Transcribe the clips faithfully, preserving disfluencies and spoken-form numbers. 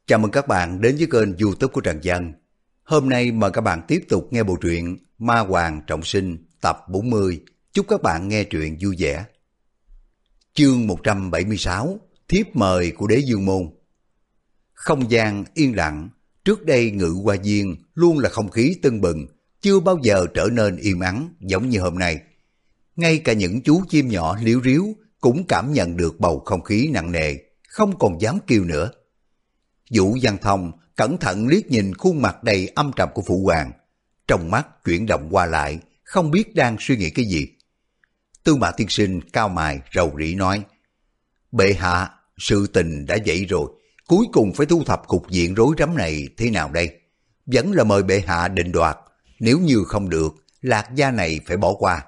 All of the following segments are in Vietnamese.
Chào mừng các bạn đến với kênh YouTube của Trần Dân. Hôm nay mời các bạn tiếp tục nghe bộ truyện Ma Hoàng Trọng Sinh tập bốn mươi. Chúc các bạn nghe truyện vui vẻ. Chương một trăm bảy mươi sáu, thiếp mời của Đế Dương Môn. Không gian yên lặng, trước đây Ngự Hoa Viên luôn là không khí tưng bừng, chưa bao giờ trở nên im ắng giống như hôm nay. Ngay cả những chú chim nhỏ líu ríu cũng cảm nhận được bầu không khí nặng nề, không còn dám kêu nữa. Vũ Văn Thông cẩn thận liếc nhìn khuôn mặt đầy âm trầm của Phụ Hoàng, trong mắt chuyển động qua lại, không biết đang suy nghĩ cái gì. Tư Mã Tiên Sinh cao mày rầu rĩ nói: Bệ hạ, sự tình đã vậy rồi, cuối cùng phải thu thập cục diện rối rắm này thế nào đây? Vẫn là mời bệ hạ định đoạt, nếu như không được, Lạc gia này phải bỏ qua.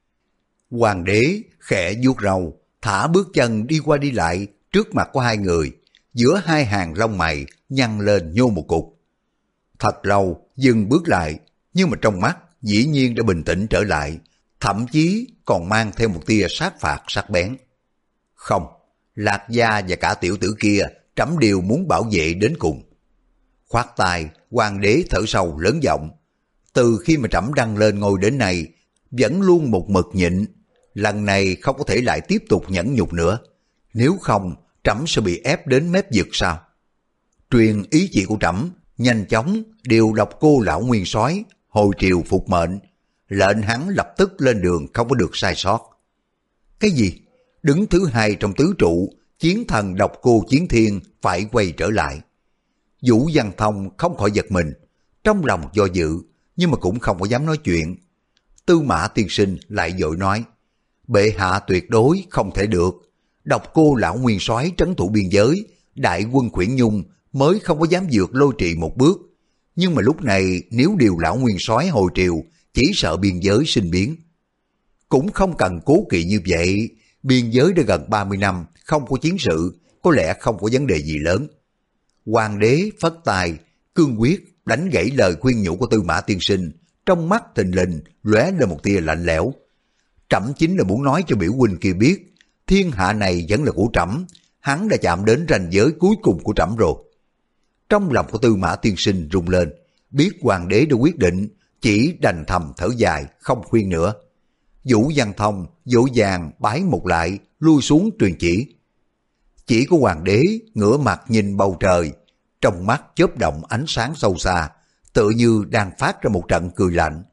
Hoàng đế khẽ vuốt râu, thả bước chân đi qua đi lại trước mặt của hai người, giữa hai hàng lông mày nhăn lên nhô một cục. Thật lâu dừng bước lại, nhưng mà trong mắt dĩ nhiên đã bình tĩnh trở lại, thậm chí còn mang theo một tia sát phạt sắc bén. Không, Lạc gia và cả tiểu tử kia trẫm đều muốn bảo vệ đến cùng. Khoát tay, hoàng đế thở sâu lớn giọng: Từ khi mà trẫm đăng lên ngôi đến nay, vẫn luôn một mực nhịn, lần này không có thể lại tiếp tục nhẫn nhục nữa, nếu không trẫm sẽ bị ép đến mép vực sao? Truyền ý chỉ của trẫm, nhanh chóng điều độc cô lão nguyên soái hồi triều phục mệnh, lệnh hắn lập tức lên đường, không có được sai sót. Cái gì? Đứng thứ hai trong tứ trụ, chiến thần độc cô Chiến Thiên phải quay trở lại. Vũ Văn Thông không khỏi giật mình, trong lòng do dự, nhưng mà cũng không có dám nói chuyện. Tư Mã Tiên Sinh lại vội nói: Bệ hạ tuyệt đối không thể được. Độc cô lão nguyên soái trấn thủ biên giới, đại quân Khuyển Nhung mới không có dám vượt lôi trì một bước. Nhưng mà lúc này nếu điều lão nguyên soái hồi triều, chỉ sợ biên giới sinh biến. Cũng không cần cố kỵ như vậy, biên giới đã gần ba mươi năm không có chiến sự, có lẽ không có vấn đề gì lớn. Hoàng đế phất tài, cương quyết đánh gãy lời khuyên nhủ của Tư Mã Tiên Sinh, trong mắt thình lình lóe lên một tia lạnh lẽo. Trẫm chính là muốn nói cho biểu huynh kia biết, thiên hạ này vẫn là của trẫm, hắn đã chạm đến ranh giới cuối cùng của trẫm rồi. Trong lòng của Tư Mã Tiên Sinh rung lên, biết hoàng đế đã quyết định, chỉ đành thầm thở dài, không khuyên nữa. Vũ Văn Thông vội vàng bái một lại, lui xuống truyền chỉ. Chỉ của hoàng đế ngửa mặt nhìn bầu trời, trong mắt chớp động ánh sáng sâu xa, tựa như đang phát ra một trận cười lạnh.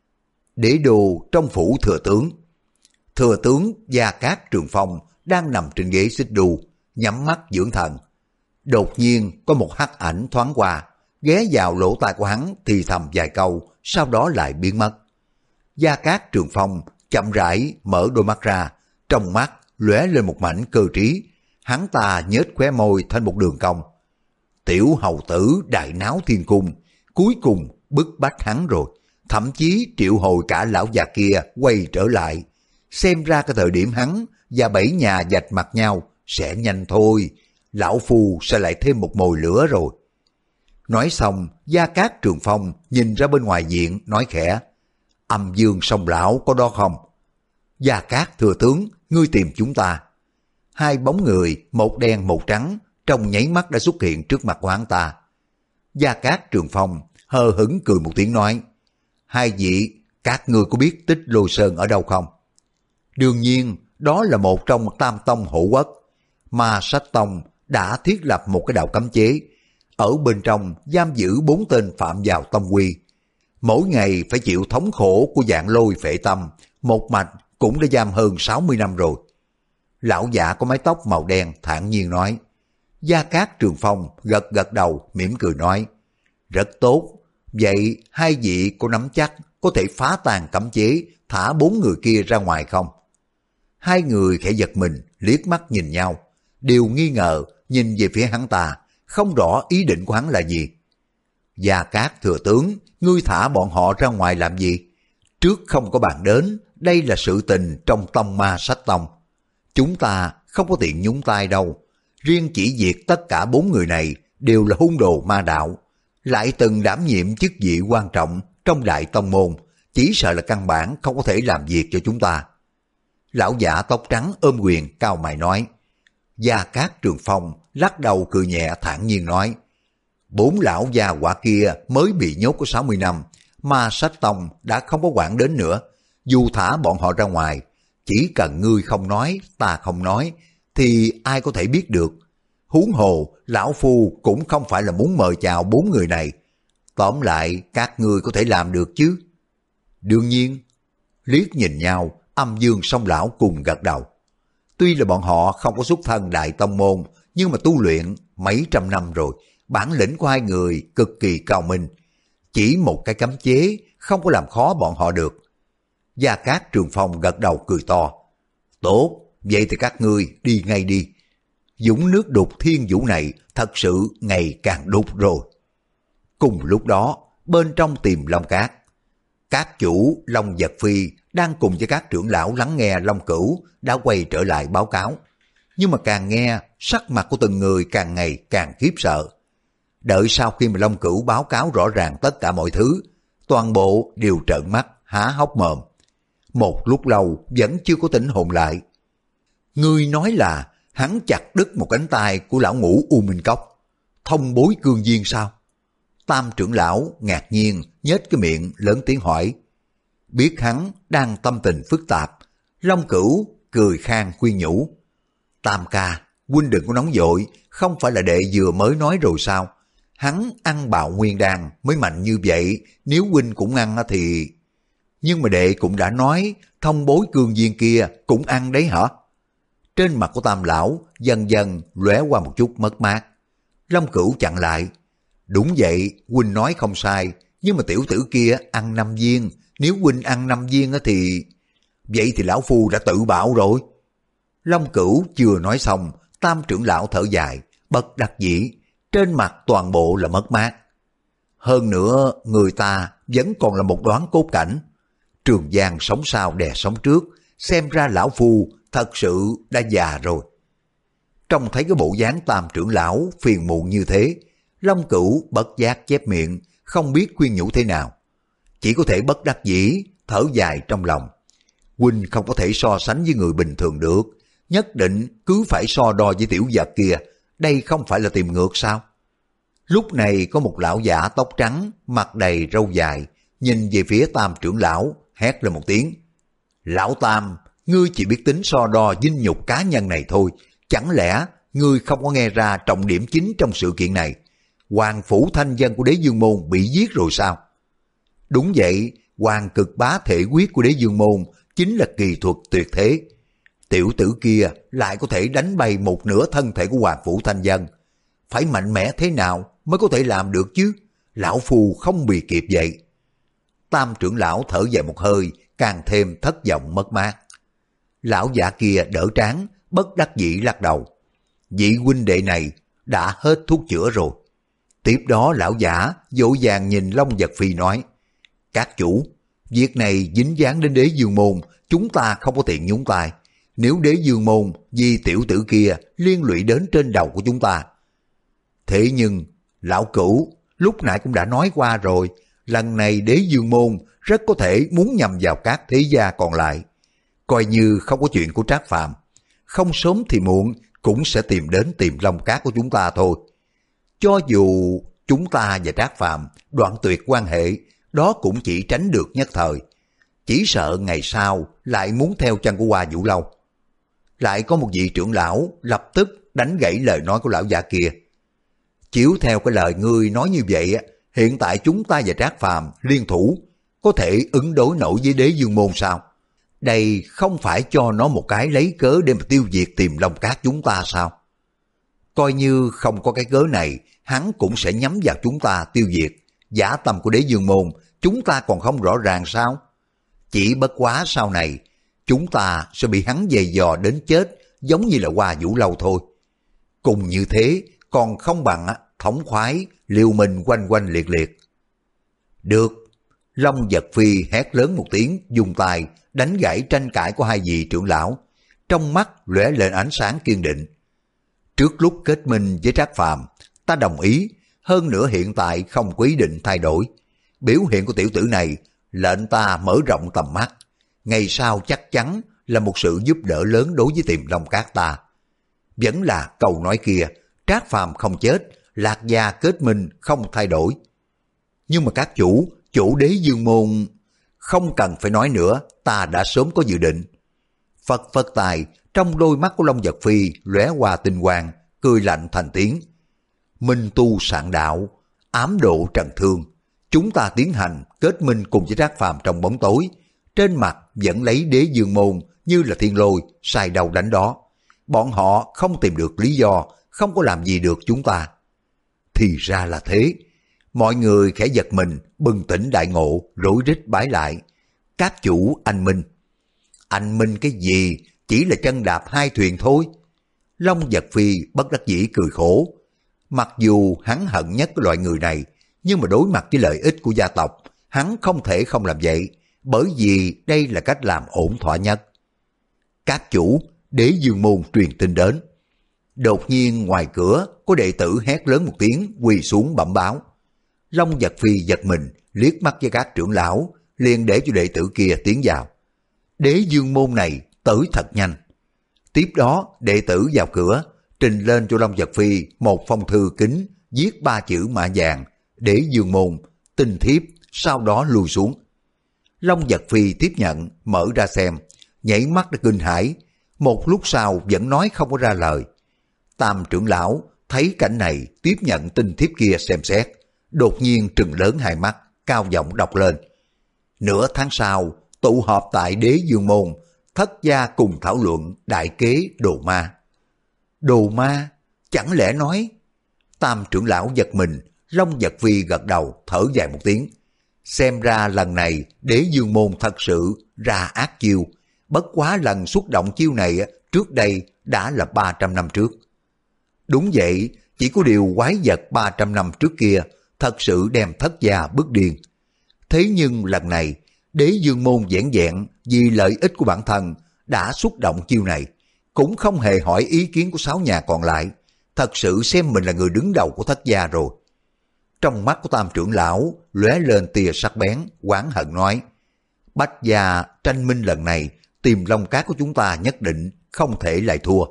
Đế đô trong phủ thừa tướng. Thừa tướng Gia Cát Trường Phong đang nằm trên ghế xích đu, nhắm mắt dưỡng thần. Đột nhiên có một hắc ảnh thoáng qua, ghé vào lỗ tai của hắn thì thầm vài câu, sau đó lại biến mất. Gia Cát Trường Phong chậm rãi mở đôi mắt ra, trong mắt lóe lên một mảnh cơ trí, hắn ta nhếch khóe môi thành một đường cong. Tiểu hầu tử đại náo thiên cung, cuối cùng bức bách hắn rồi, thậm chí triệu hồi cả lão già kia quay trở lại. Xem ra cái thời điểm hắn và bảy nhà vạch mặt nhau sẽ nhanh thôi, lão phu sẽ lại thêm một mồi lửa rồi. Nói xong, Gia Cát Trường Phong nhìn ra bên ngoài viện, nói khẽ: Âm Dương Song lão có đó không? Gia Cát thừa tướng, ngươi tìm chúng ta. Hai bóng người, một đen một trắng, trong nháy mắt đã xuất hiện trước mặt của hắn ta. Gia Cát Trường Phong hờ hững cười một tiếng nói: Hai vị, các ngươi có biết Tích Lôi Sơn ở đâu không? Đương nhiên, đó là một trong tam tông hộ quốc. Ma Sách Tông đã thiết lập một cái đạo cấm chế, ở bên trong giam giữ bốn tên phạm vào tông quy. Mỗi ngày phải chịu thống khổ của dạng lôi phệ tâm, một mạch cũng đã giam hơn sáu mươi năm rồi. Lão già có mái tóc màu đen thản nhiên nói. Gia Cát Trường Phong gật gật đầu, mỉm cười nói: Rất tốt, vậy hai vị có nắm chắc có thể phá tan cấm chế, thả bốn người kia ra ngoài không? Hai người khẽ giật mình, liếc mắt nhìn nhau, đều nghi ngờ nhìn về phía hắn ta, không rõ ý định của hắn là gì. Gia Cát thừa tướng, ngươi thả bọn họ ra ngoài làm gì? Trước không có bàn đến, đây là sự tình trong tông Ma Sách Tông. Chúng ta không có tiện nhúng tay đâu. Riêng chỉ việc tất cả bốn người này đều là hung đồ ma đạo, lại từng đảm nhiệm chức vị quan trọng trong đại tông môn, chỉ sợ là căn bản không có thể làm việc cho chúng ta. Lão giả tóc trắng ôm quyền cao mày nói. Gia Cát Trường Phong lắc đầu cười nhẹ thản nhiên nói: Bốn lão già quả kia mới bị nhốt có sáu mươi năm, Ma Sách Tông đã không có quản đến nữa. Dù thả bọn họ ra ngoài, chỉ cần ngươi không nói, ta không nói, thì ai có thể biết được. Huống hồ, lão phu cũng không phải là muốn mời chào bốn người này. Tóm lại, các ngươi có thể làm được chứ? Đương nhiên. Liếc nhìn nhau, Âm Dương Song lão cùng gật đầu. Tuy là bọn họ không có xuất thân đại tông môn, nhưng mà tu luyện mấy trăm năm rồi, bản lĩnh của hai người cực kỳ cao minh. Chỉ một cái cấm chế không có làm khó bọn họ được. Gia Cát Trường Phong gật đầu cười to. Tốt, vậy thì các ngươi đi ngay đi. Dũng nước đục thiên vũ này thật sự ngày càng đục rồi. Cùng lúc đó, bên trong Tiềm Long Cát, các chủ Long Vật Phi đang cùng với các trưởng lão lắng nghe Long Cửu đã quay trở lại báo cáo. Nhưng mà càng nghe, sắc mặt của từng người càng ngày càng khiếp sợ. Đợi sau khi mà Long Cửu báo cáo rõ ràng tất cả mọi thứ, toàn bộ đều trợn mắt, há hốc mồm. Một lúc lâu vẫn chưa có tỉnh hồn lại. Ngươi nói là hắn chặt đứt một cánh tay của lão ngũ U Minh Cốc, thông bối cương duyên sao? Tam trưởng lão ngạc nhiên nhếch cái miệng lớn tiếng hỏi. Biết hắn đang tâm tình phức tạp, Long Cửu cười khang khuyên nhủ. Tam ca, huynh đừng có nóng vội, không phải là đệ vừa mới nói rồi sao? Hắn ăn bạo nguyên đan mới mạnh như vậy, nếu huynh cũng ăn thì... Nhưng mà đệ cũng đã nói, thông bối cương duyên kia cũng ăn đấy hả? Trên mặt của Tam lão dần dần lóe qua một chút mất mát. Long Cửu chặn lại. Đúng vậy, huynh nói không sai, nhưng mà tiểu tử kia ăn năm viên, nếu huynh ăn năm viên thì... Vậy thì lão phu đã tự bạo rồi. Long Cửu chưa nói xong, Tam trưởng lão thở dài, bất đắc dĩ, trên mặt toàn bộ là mất mát. Hơn nữa, người ta vẫn còn là một đoán cốt cảnh. Trường Giang sống sau đè sống trước, xem ra lão phu thật sự đã già rồi. Trông thấy cái bộ dáng Tam trưởng lão phiền muộn như thế, Long Cửu bất giác chép miệng, không biết khuyên nhủ thế nào. Chỉ có thể bất đắc dĩ, thở dài trong lòng. Huynh không có thể so sánh với người bình thường được, nhất định cứ phải so đo với tiểu vật kia, đây không phải là tìm ngược sao? Lúc này có một lão giả tóc trắng, mặt đầy râu dài, nhìn về phía Tam trưởng lão, hét lên một tiếng. Lão Tam, ngươi chỉ biết tính so đo dinh nhục cá nhân này thôi, chẳng lẽ ngươi không có nghe ra trọng điểm chính trong sự kiện này? Hoàng phủ thanh dân của Đế Dương Môn bị giết rồi sao? Đúng vậy, hoàng cực bá thể quyết của Đế Dương Môn chính là kỳ thuật tuyệt thế. Tiểu tử kia lại có thể đánh bay một nửa thân thể của Hoàng phủ thanh dân. Phải mạnh mẽ thế nào mới có thể làm được chứ? Lão phù không bị kịp vậy. Tam trưởng lão thở dài một hơi, càng thêm thất vọng mất mát. Lão giả kia đỡ trán, bất đắc dĩ lắc đầu. Vị huynh đệ này đã hết thuốc chữa rồi. Tiếp đó lão giả dỗ dàng nhìn Long Vật Phi nói. Các chủ, việc này dính dáng đến Đế Dương Môn, chúng ta không có tiện nhúng tay. Nếu Đế Dương Môn vì tiểu tử kia liên lụy đến trên đầu của chúng ta. Thế nhưng, lão cửu lúc nãy cũng đã nói qua rồi, lần này Đế Dương Môn rất có thể muốn nhằm vào các thế gia còn lại. Coi như không có chuyện của Trác Phàm, không sớm thì muộn cũng sẽ tìm đến Tiềm Long Cát của chúng ta thôi. Cho dù chúng ta và Trác Phàm đoạn tuyệt quan hệ, đó cũng chỉ tránh được nhất thời. Chỉ sợ ngày sau lại muốn theo chân của Hoa Vũ Lâu. Lại có một vị trưởng lão lập tức đánh gãy lời nói của lão già kia. Chiếu theo cái lời ngươi nói như vậy, hiện tại chúng ta và Trác Phàm liên thủ, có thể ứng đối nổi với Đế Dương Môn sao? Đây không phải cho nó một cái lấy cớ để mà tiêu diệt Tiềm Long Cát chúng ta sao? Coi như không có cái cớ này, hắn cũng sẽ nhắm vào chúng ta tiêu diệt. Dã tâm của Đế Dương Môn, chúng ta còn không rõ ràng sao? Chỉ bất quá sau này, chúng ta sẽ bị hắn giày dò đến chết, giống như là Hoa Vũ Lâu thôi. Cùng như thế, còn không bằng thống khoái, liều mình quanh quanh liệt liệt. Được. Long Vật Phi hét lớn một tiếng, dùng tay đánh gãy tranh cãi của hai vị trưởng lão, trong mắt lóe lên ánh sáng kiên định. Trước lúc kết minh với Trác Phàm, ta đồng ý, hơn nữa hiện tại không có ý định thay đổi. Biểu hiện của tiểu tử này lệnh ta mở rộng tầm mắt, ngày sau chắc chắn là một sự giúp đỡ lớn đối với Tiềm Long Cát ta. Vẫn là câu nói kia, Trác Phàm không chết, Lạc Gia kết minh không thay đổi. Nhưng mà các chủ, chủ Đế Dương môn... Không cần phải nói nữa, ta đã sớm có dự định. Phật phật tài, trong đôi mắt của Long Vật Phi lóe qua tinh quang, cười lạnh thành tiếng. Minh tu sạn đạo, ám độ trần thương. Chúng ta tiến hành kết minh cùng với Trác Phàm trong bóng tối. Trên mặt vẫn lấy Đế Dương môn như là thiên lôi, sai đầu đánh đó. Bọn họ không tìm được lý do, không có làm gì được chúng ta. Thì ra là thế. Mọi người khẽ giật mình, bừng tỉnh đại ngộ, rối rít bái lại. Các chủ anh Minh. Anh Minh cái gì, chỉ là chân đạp hai thuyền thôi. Long Vật Phi bất đắc dĩ cười khổ. Mặc dù hắn hận nhất cái loại người này, nhưng mà đối mặt với lợi ích của gia tộc, hắn không thể không làm vậy, bởi vì đây là cách làm ổn thỏa nhất. Các chủ, Đế Dương môn truyền tin đến. Đột nhiên ngoài cửa có đệ tử hét lớn một tiếng, quỳ xuống bẩm báo. Long Vật Phi giật mình, liếc mắt với các trưởng lão, liền để cho đệ tử kia tiến vào. Đế Dương môn này tới thật nhanh. Tiếp đó đệ tử vào cửa, trình lên cho Long Vật Phi một phong thư kính, viết ba chữ mạ vàng, Đế Dương môn, tinh thiếp, sau đó lùi xuống. Long Vật Phi tiếp nhận, mở ra xem, nhảy mắt đã kinh hãi, một lúc sau vẫn nói không có ra lời. Tam trưởng lão thấy cảnh này, tiếp nhận tinh thiếp kia xem xét, đột nhiên trừng lớn hai mắt, cao giọng đọc lên. Nửa tháng sau, tụ họp tại Đế Dương môn, thất gia cùng thảo luận đại kế đồ ma. Đồ ma? Chẳng lẽ nói? Tam trưởng lão giật mình, Long Vật Phi gật đầu, thở dài một tiếng. Xem ra lần này Đế Dương môn thật sự ra ác chiêu, bất quá lần xuất động chiêu này trước đây đã là ba trăm năm trước. Đúng vậy, chỉ có điều quái vật ba trăm năm trước kia thật sự đem thất gia bức điên. Thế nhưng lần này, Đế Dương môn vẻn vẹn vì lợi ích của bản thân đã xuất động chiêu này, cũng không hề hỏi ý kiến của sáu nhà còn lại, thật sự xem mình là người đứng đầu của thất gia rồi. Trong mắt của Tam trưởng lão lóe lên tia sắc bén, oán hận nói: Bách gia tranh minh lần này, tìm Long Cát của chúng ta nhất định không thể lại thua.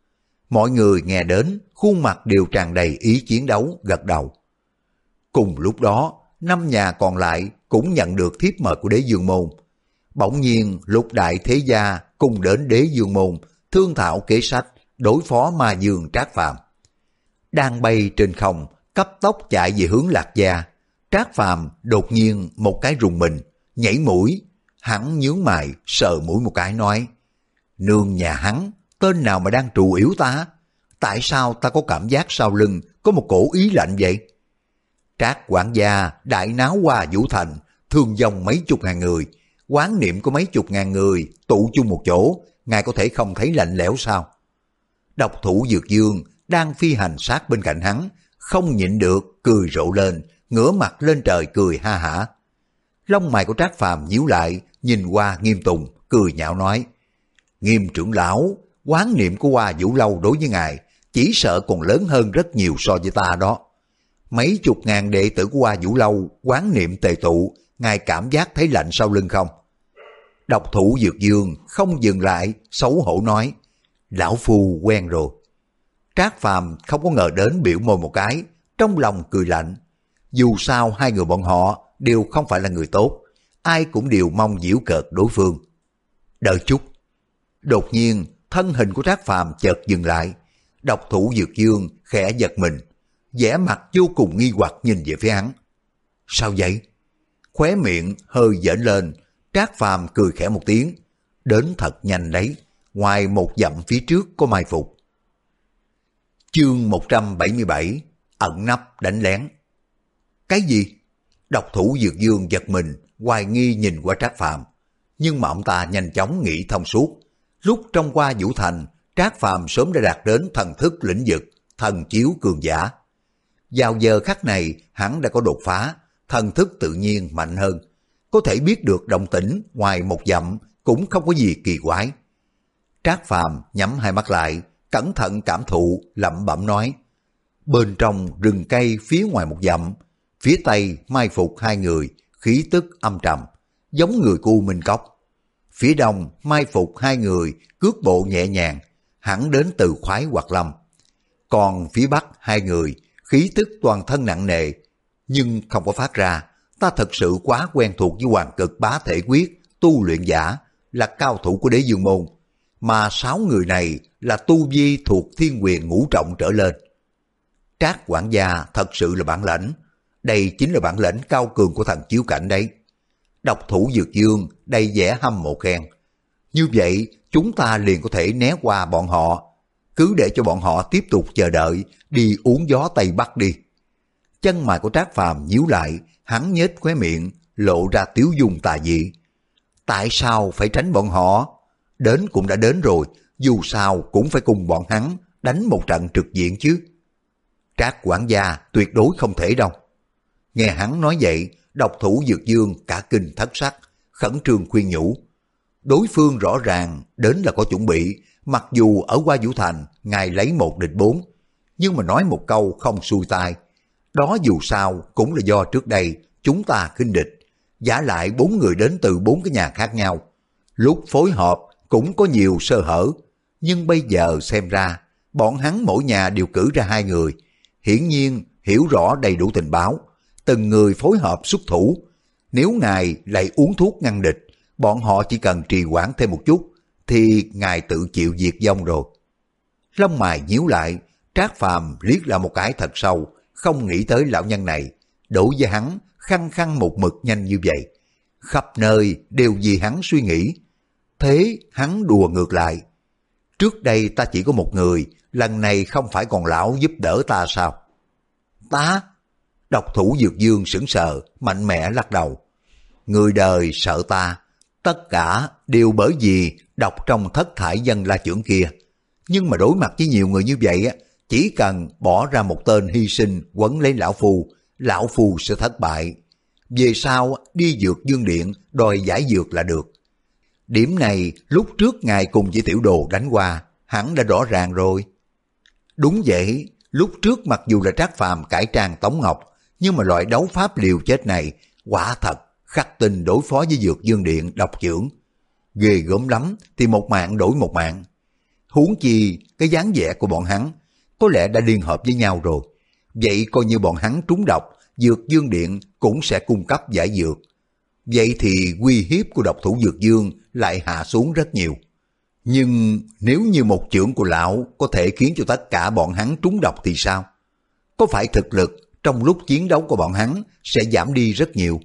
Mọi người nghe đến, khuôn mặt đều tràn đầy ý chiến đấu, gật đầu. Cùng lúc đó, năm nhà còn lại cũng nhận được thiếp mời của Đế Dương môn. Bỗng nhiên lục đại thế gia cùng đến Đế Dương môn thương thảo kế sách đối phó ma dương Trác Phàm. Đang bay trên không, cấp tốc chạy về hướng Lạc Gia. Trác Phàm đột nhiên một cái rùng mình, nhảy mũi, hắn nhướng mày sờ mũi một cái nói: Nương nhà hắn, tên nào mà đang trù yếu ta? Tại sao ta có cảm giác sau lưng có một cổ ý lạnh vậy? Trác quản gia đại náo qua Vũ Thành, thương vong mấy chục ngàn người, quán niệm có mấy chục ngàn người tụ chung một chỗ, ngài có thể không thấy lạnh lẽo sao? Độc thủ Dược Dương đang phi hành sát bên cạnh hắn, không nhịn được cười rộ lên, ngửa mặt lên trời cười ha hả. Lông mày của Trác Phàm nhíu lại, nhìn qua Nghiêm Tùng, cười nhạo nói: Nghiêm trưởng lão, quán niệm của Hoa Vũ Lâu đối với ngài chỉ sợ còn lớn hơn rất nhiều so với ta đó. Mấy chục ngàn đệ tử của Hoa Vũ Lâu quán niệm tề tụ, ngài cảm giác thấy lạnh sau lưng không? Độc thủ Dược Dương không dừng lại, xấu hổ nói: Lão phu quen rồi. Trác Phàm không có ngờ đến, biểu môi một cái, trong lòng cười lạnh. Dù sao hai người bọn họ đều không phải là người tốt, ai cũng đều mong giễu cợt đối phương. Đợi chút. Đột nhiên thân hình của Trác Phàm chợt dừng lại. Độc thủ Dược Dương khẽ giật mình, vẻ mặt vô cùng nghi hoặc nhìn về phía hắn. Sao vậy? Khóe miệng hơi dễn lên, Trác Phàm cười khẽ một tiếng. Đến thật nhanh đấy, ngoài một dặm phía trước có mai phục. Chương một trăm bảy mươi bảy, ẩn nấp đánh lén. Cái gì? Độc thủ Dược Dương giật mình, hoài nghi nhìn qua Trác Phàm, nhưng mà ông ta nhanh chóng nghĩ thông suốt. Lúc trong Hoa Vũ Thành, Trác Phàm sớm đã đạt đến thần thức lĩnh vực, thần chiếu cường giả. Vào giờ khắc này, hắn đã có đột phá, thần thức tự nhiên mạnh hơn, có thể biết được động tĩnh ngoài một dặm cũng không có gì kỳ quái. Trác Phàm nhắm hai mắt lại, cẩn thận cảm thụ, lẩm bẩm nói: Bên trong rừng cây phía ngoài một dặm, phía tây mai phục hai người, khí tức âm trầm, giống người của U Minh Cốc. Phía đông mai phục hai người, cước bộ nhẹ nhàng, hẳn đến từ Khoái Hoạt Lâm. Còn phía bắc hai người, khí tức toàn thân nặng nề, nhưng không có phát ra. Ta thật sự quá quen thuộc với Hoàng Cực Bá Thể Quyết, tu luyện giả, là cao thủ của Đế Dương Môn, mà sáu người này là tu vi thuộc Thiên Quyền ngũ trọng trở lên. Trác quản gia thật sự là bản lãnh, đây chính là bản lĩnh cao cường của thằng Chiếu Cảnh đấy. Độc thủ Dược Dương đầy vẻ hâm mộ khen. Như vậy chúng ta liền có thể né qua bọn họ, cứ để cho bọn họ tiếp tục chờ đợi, đi uống gió Tây Bắc đi. Chân mày của Trác Phàm nhíu lại, hắn nhếch khóe miệng, lộ ra tiếu dung tà dị. Tại sao phải tránh bọn họ? Đến cũng đã đến rồi, dù sao cũng phải cùng bọn hắn đánh một trận trực diện chứ. Trác quản gia tuyệt đối không thể đâu. Nghe hắn nói vậy, độc thủ Dược Dương cả kinh thất sắc, khẩn trương khuyên nhủ. Đối phương rõ ràng đến là có chuẩn bị, mặc dù ở Hoa Vũ Thành ngài lấy một địch bốn, nhưng mà nói một câu không xuôi tai. Đó dù sao cũng là do trước đây chúng ta khinh địch, giả lại bốn người đến từ bốn cái nhà khác nhau. Lúc phối hợp cũng có nhiều sơ hở, nhưng bây giờ xem ra bọn hắn mỗi nhà đều cử ra hai người, hiển nhiên hiểu rõ đầy đủ tình báo, từng người phối hợp xuất thủ. Nếu ngài lại uống thuốc ngăn địch, bọn họ chỉ cần trì hoãn thêm một chút, thì ngài tự chịu diệt vong rồi. Lông mày nhíu lại, Trác Phàm liếc lại một cái thật sâu, không nghĩ tới lão nhân này, đối với hắn khăng khăng một mực nhanh như vậy. Khắp nơi đều vì hắn suy nghĩ. Thế hắn đùa ngược lại. Trước đây ta chỉ có một người, lần này không phải còn lão giúp đỡ ta sao? Ta? Độc thủ Dược Dương sững sờ, mạnh mẽ lắc đầu. Người đời sợ ta, tất cả đều bởi vì đọc trong thất thải dân la trưởng kia. Nhưng mà đối mặt với nhiều người như vậy, chỉ cần bỏ ra một tên hy sinh quấn lấy lão phu, lão phu sẽ thất bại. Về sau đi Dược Dương Điện đòi giải dược là được. Điểm này lúc trước ngài cùng với tiểu đồ đánh qua, hẳn đã rõ ràng rồi. Đúng vậy, lúc trước mặc dù là Trác Phàm cải trang Tống Ngọc, nhưng mà loại đấu pháp liều chết này quả thật khắc tinh đối phó với Dược Dương Điện độc trưởng. Ghê gớm lắm thì một mạng đổi một mạng. Huống chi cái dáng vẻ của bọn hắn có lẽ đã liên hợp với nhau rồi. Vậy coi như bọn hắn trúng độc, Dược Dương Điện cũng sẽ cung cấp giải dược. Vậy thì uy hiếp của độc thủ Dược Dương lại hạ xuống rất nhiều. Nhưng nếu như một chưởng của lão có thể khiến cho tất cả bọn hắn trúng độc thì sao? Có phải thực lực trong lúc chiến đấu của bọn hắn sẽ giảm đi rất nhiều?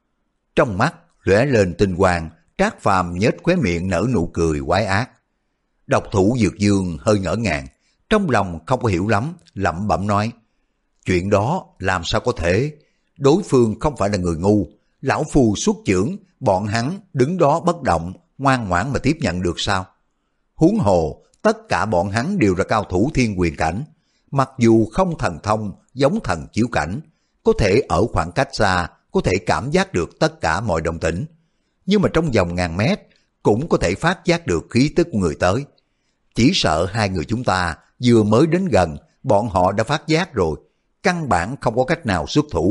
Trong mắt lóe lên tinh quang, Trác Phàm nhếch khóe miệng nở nụ cười quái ác. Độc thủ Dược Dương hơi ngỡ ngàng, trong lòng không có hiểu lắm, lẩm bẩm nói. Chuyện đó làm sao có thể? Đối phương không phải là người ngu. Lão phu xuất chưởng, bọn hắn đứng đó bất động, ngoan ngoãn mà tiếp nhận được sao? Huống hồ, tất cả bọn hắn đều là cao thủ thiên quyền cảnh. Mặc dù không thần thông giống thần Chiếu Cảnh, có thể ở khoảng cách xa, có thể cảm giác được tất cả mọi động tĩnh. Nhưng mà trong vòng ngàn mét, cũng có thể phát giác được khí tức của người tới. Chỉ sợ hai người chúng ta vừa mới đến gần, bọn họ đã phát giác rồi, căn bản không có cách nào xuất thủ.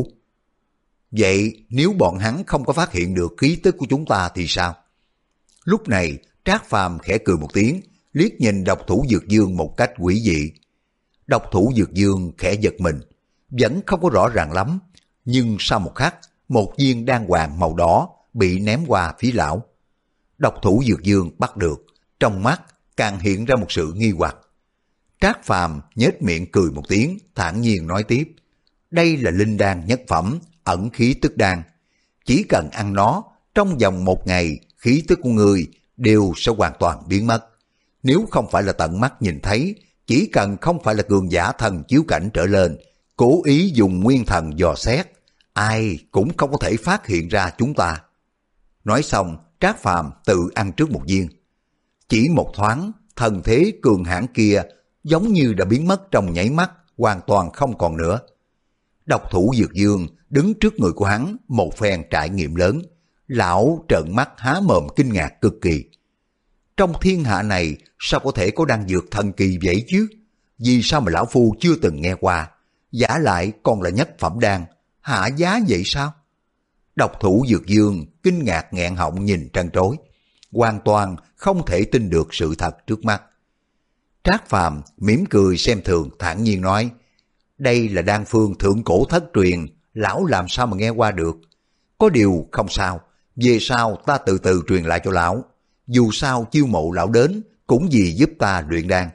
Vậy nếu bọn hắn không có phát hiện được khí tức của chúng ta thì sao? Lúc này Trác Phàm khẽ cười một tiếng, liếc nhìn độc thủ Dược Dương một cách quỷ dị. Độc thủ Dược Dương khẽ giật mình, vẫn không có rõ ràng lắm, nhưng sau một khắc, một viên đan hoàng màu đỏ bị ném qua phía lão. Độc thủ Dược Dương bắt được, trong mắt càng hiện ra một sự nghi hoặc. Trác Phàm nhếch miệng cười một tiếng, thản nhiên nói tiếp. Đây là linh đan nhất phẩm, ẩn khí tức đan. Chỉ cần ăn nó, trong vòng một ngày, khí tức của người đều sẽ hoàn toàn biến mất. Nếu không phải là tận mắt nhìn thấy, chỉ cần không phải là cường giả thần Chiếu Cảnh trở lên, cố ý dùng nguyên thần dò xét, ai cũng không có thể phát hiện ra chúng ta. Nói xong, Trác Phàm tự ăn trước một viên. Chỉ một thoáng, thần thế cường hãn kia giống như đã biến mất trong nháy mắt, hoàn toàn không còn nữa. Độc thủ Dược Dương đứng trước người của hắn một phen trải nghiệm lớn, lão trợn mắt há mồm kinh ngạc cực kỳ. Trong thiên hạ này sao có thể có đan dược thần kỳ vậy chứ? Vì sao mà lão phu chưa từng nghe qua? Giả lại còn là nhất phẩm đan, hạ giá vậy sao? Độc thủ Dược Dương kinh ngạc nghẹn họng nhìn trân trối, hoàn toàn không thể tin được sự thật trước mắt. Trác Phàm mỉm cười xem thường thản nhiên nói, đây là đan phương thượng cổ thất truyền, lão làm sao mà nghe qua được. Có điều không sao, về sau ta từ từ truyền lại cho lão. Dù sao chiêu mộ lão đến cũng vì giúp ta luyện đan.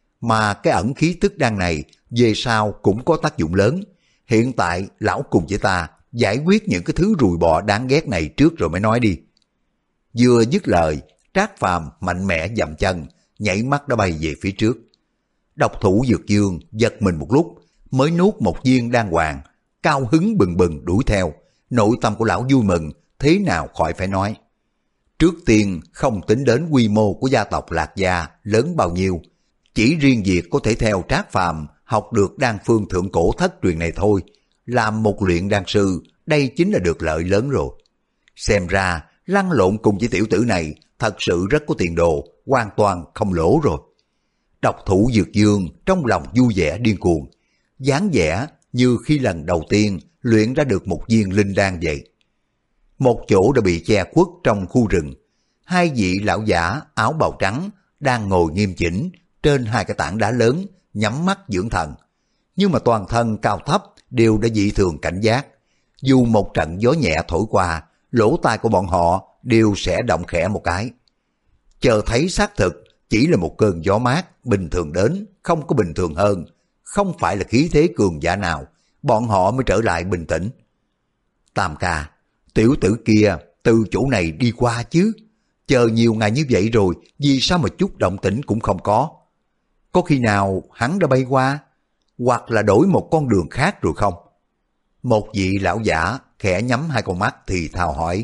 Mà cái ẩn khí tức đan này về sau cũng có tác dụng lớn. Hiện tại lão cùng với ta giải quyết những cái thứ rùi bọ đáng ghét này trước rồi mới nói đi. Vừa dứt lời, Trác Phàm mạnh mẽ dậm chân, nhảy mắt đã bay về phía trước. Độc thủ Dược Dương giật mình một lúc, mới nuốt một viên đan hoàng, cao hứng bừng bừng đuổi theo. Nội tâm của lão vui mừng, thế nào khỏi phải nói. Trước tiên không tính đến quy mô của gia tộc Lạc Gia lớn bao nhiêu, chỉ riêng việc có thể theo Trác Phàm học được đan phương thượng cổ thất truyền này thôi, làm một luyện đan sư, đây chính là được lợi lớn rồi. Xem ra lăn lộn cùng với tiểu tử này thật sự rất có tiền đồ, hoàn toàn không lỗ rồi. Độc thủ Dược Dương trong lòng vui vẻ điên cuồng, dáng vẻ như khi lần đầu tiên luyện ra được một viên linh đan vậy. Một chỗ đã bị che khuất trong khu rừng, hai vị lão giả áo bào trắng đang ngồi nghiêm chỉnh trên hai cái tảng đá lớn, nhắm mắt dưỡng thần. Nhưng mà toàn thân cao thấp đều đã dị thường cảnh giác. Dù một trận gió nhẹ thổi qua, lỗ tai của bọn họ đều sẽ động khẽ một cái. Chờ thấy xác thực chỉ là một cơn gió mát bình thường đến, không có bình thường hơn, không phải là khí thế cường giả nào, bọn họ mới trở lại bình tĩnh. Tam ca, tiểu tử kia từ chỗ này đi qua chứ, chờ nhiều ngày như vậy rồi, vì sao mà chút động tĩnh cũng không có? Có khi nào hắn đã bay qua, hoặc là đổi một con đường khác rồi không? Một vị lão giả khẽ nhắm hai con mắt thì thào hỏi.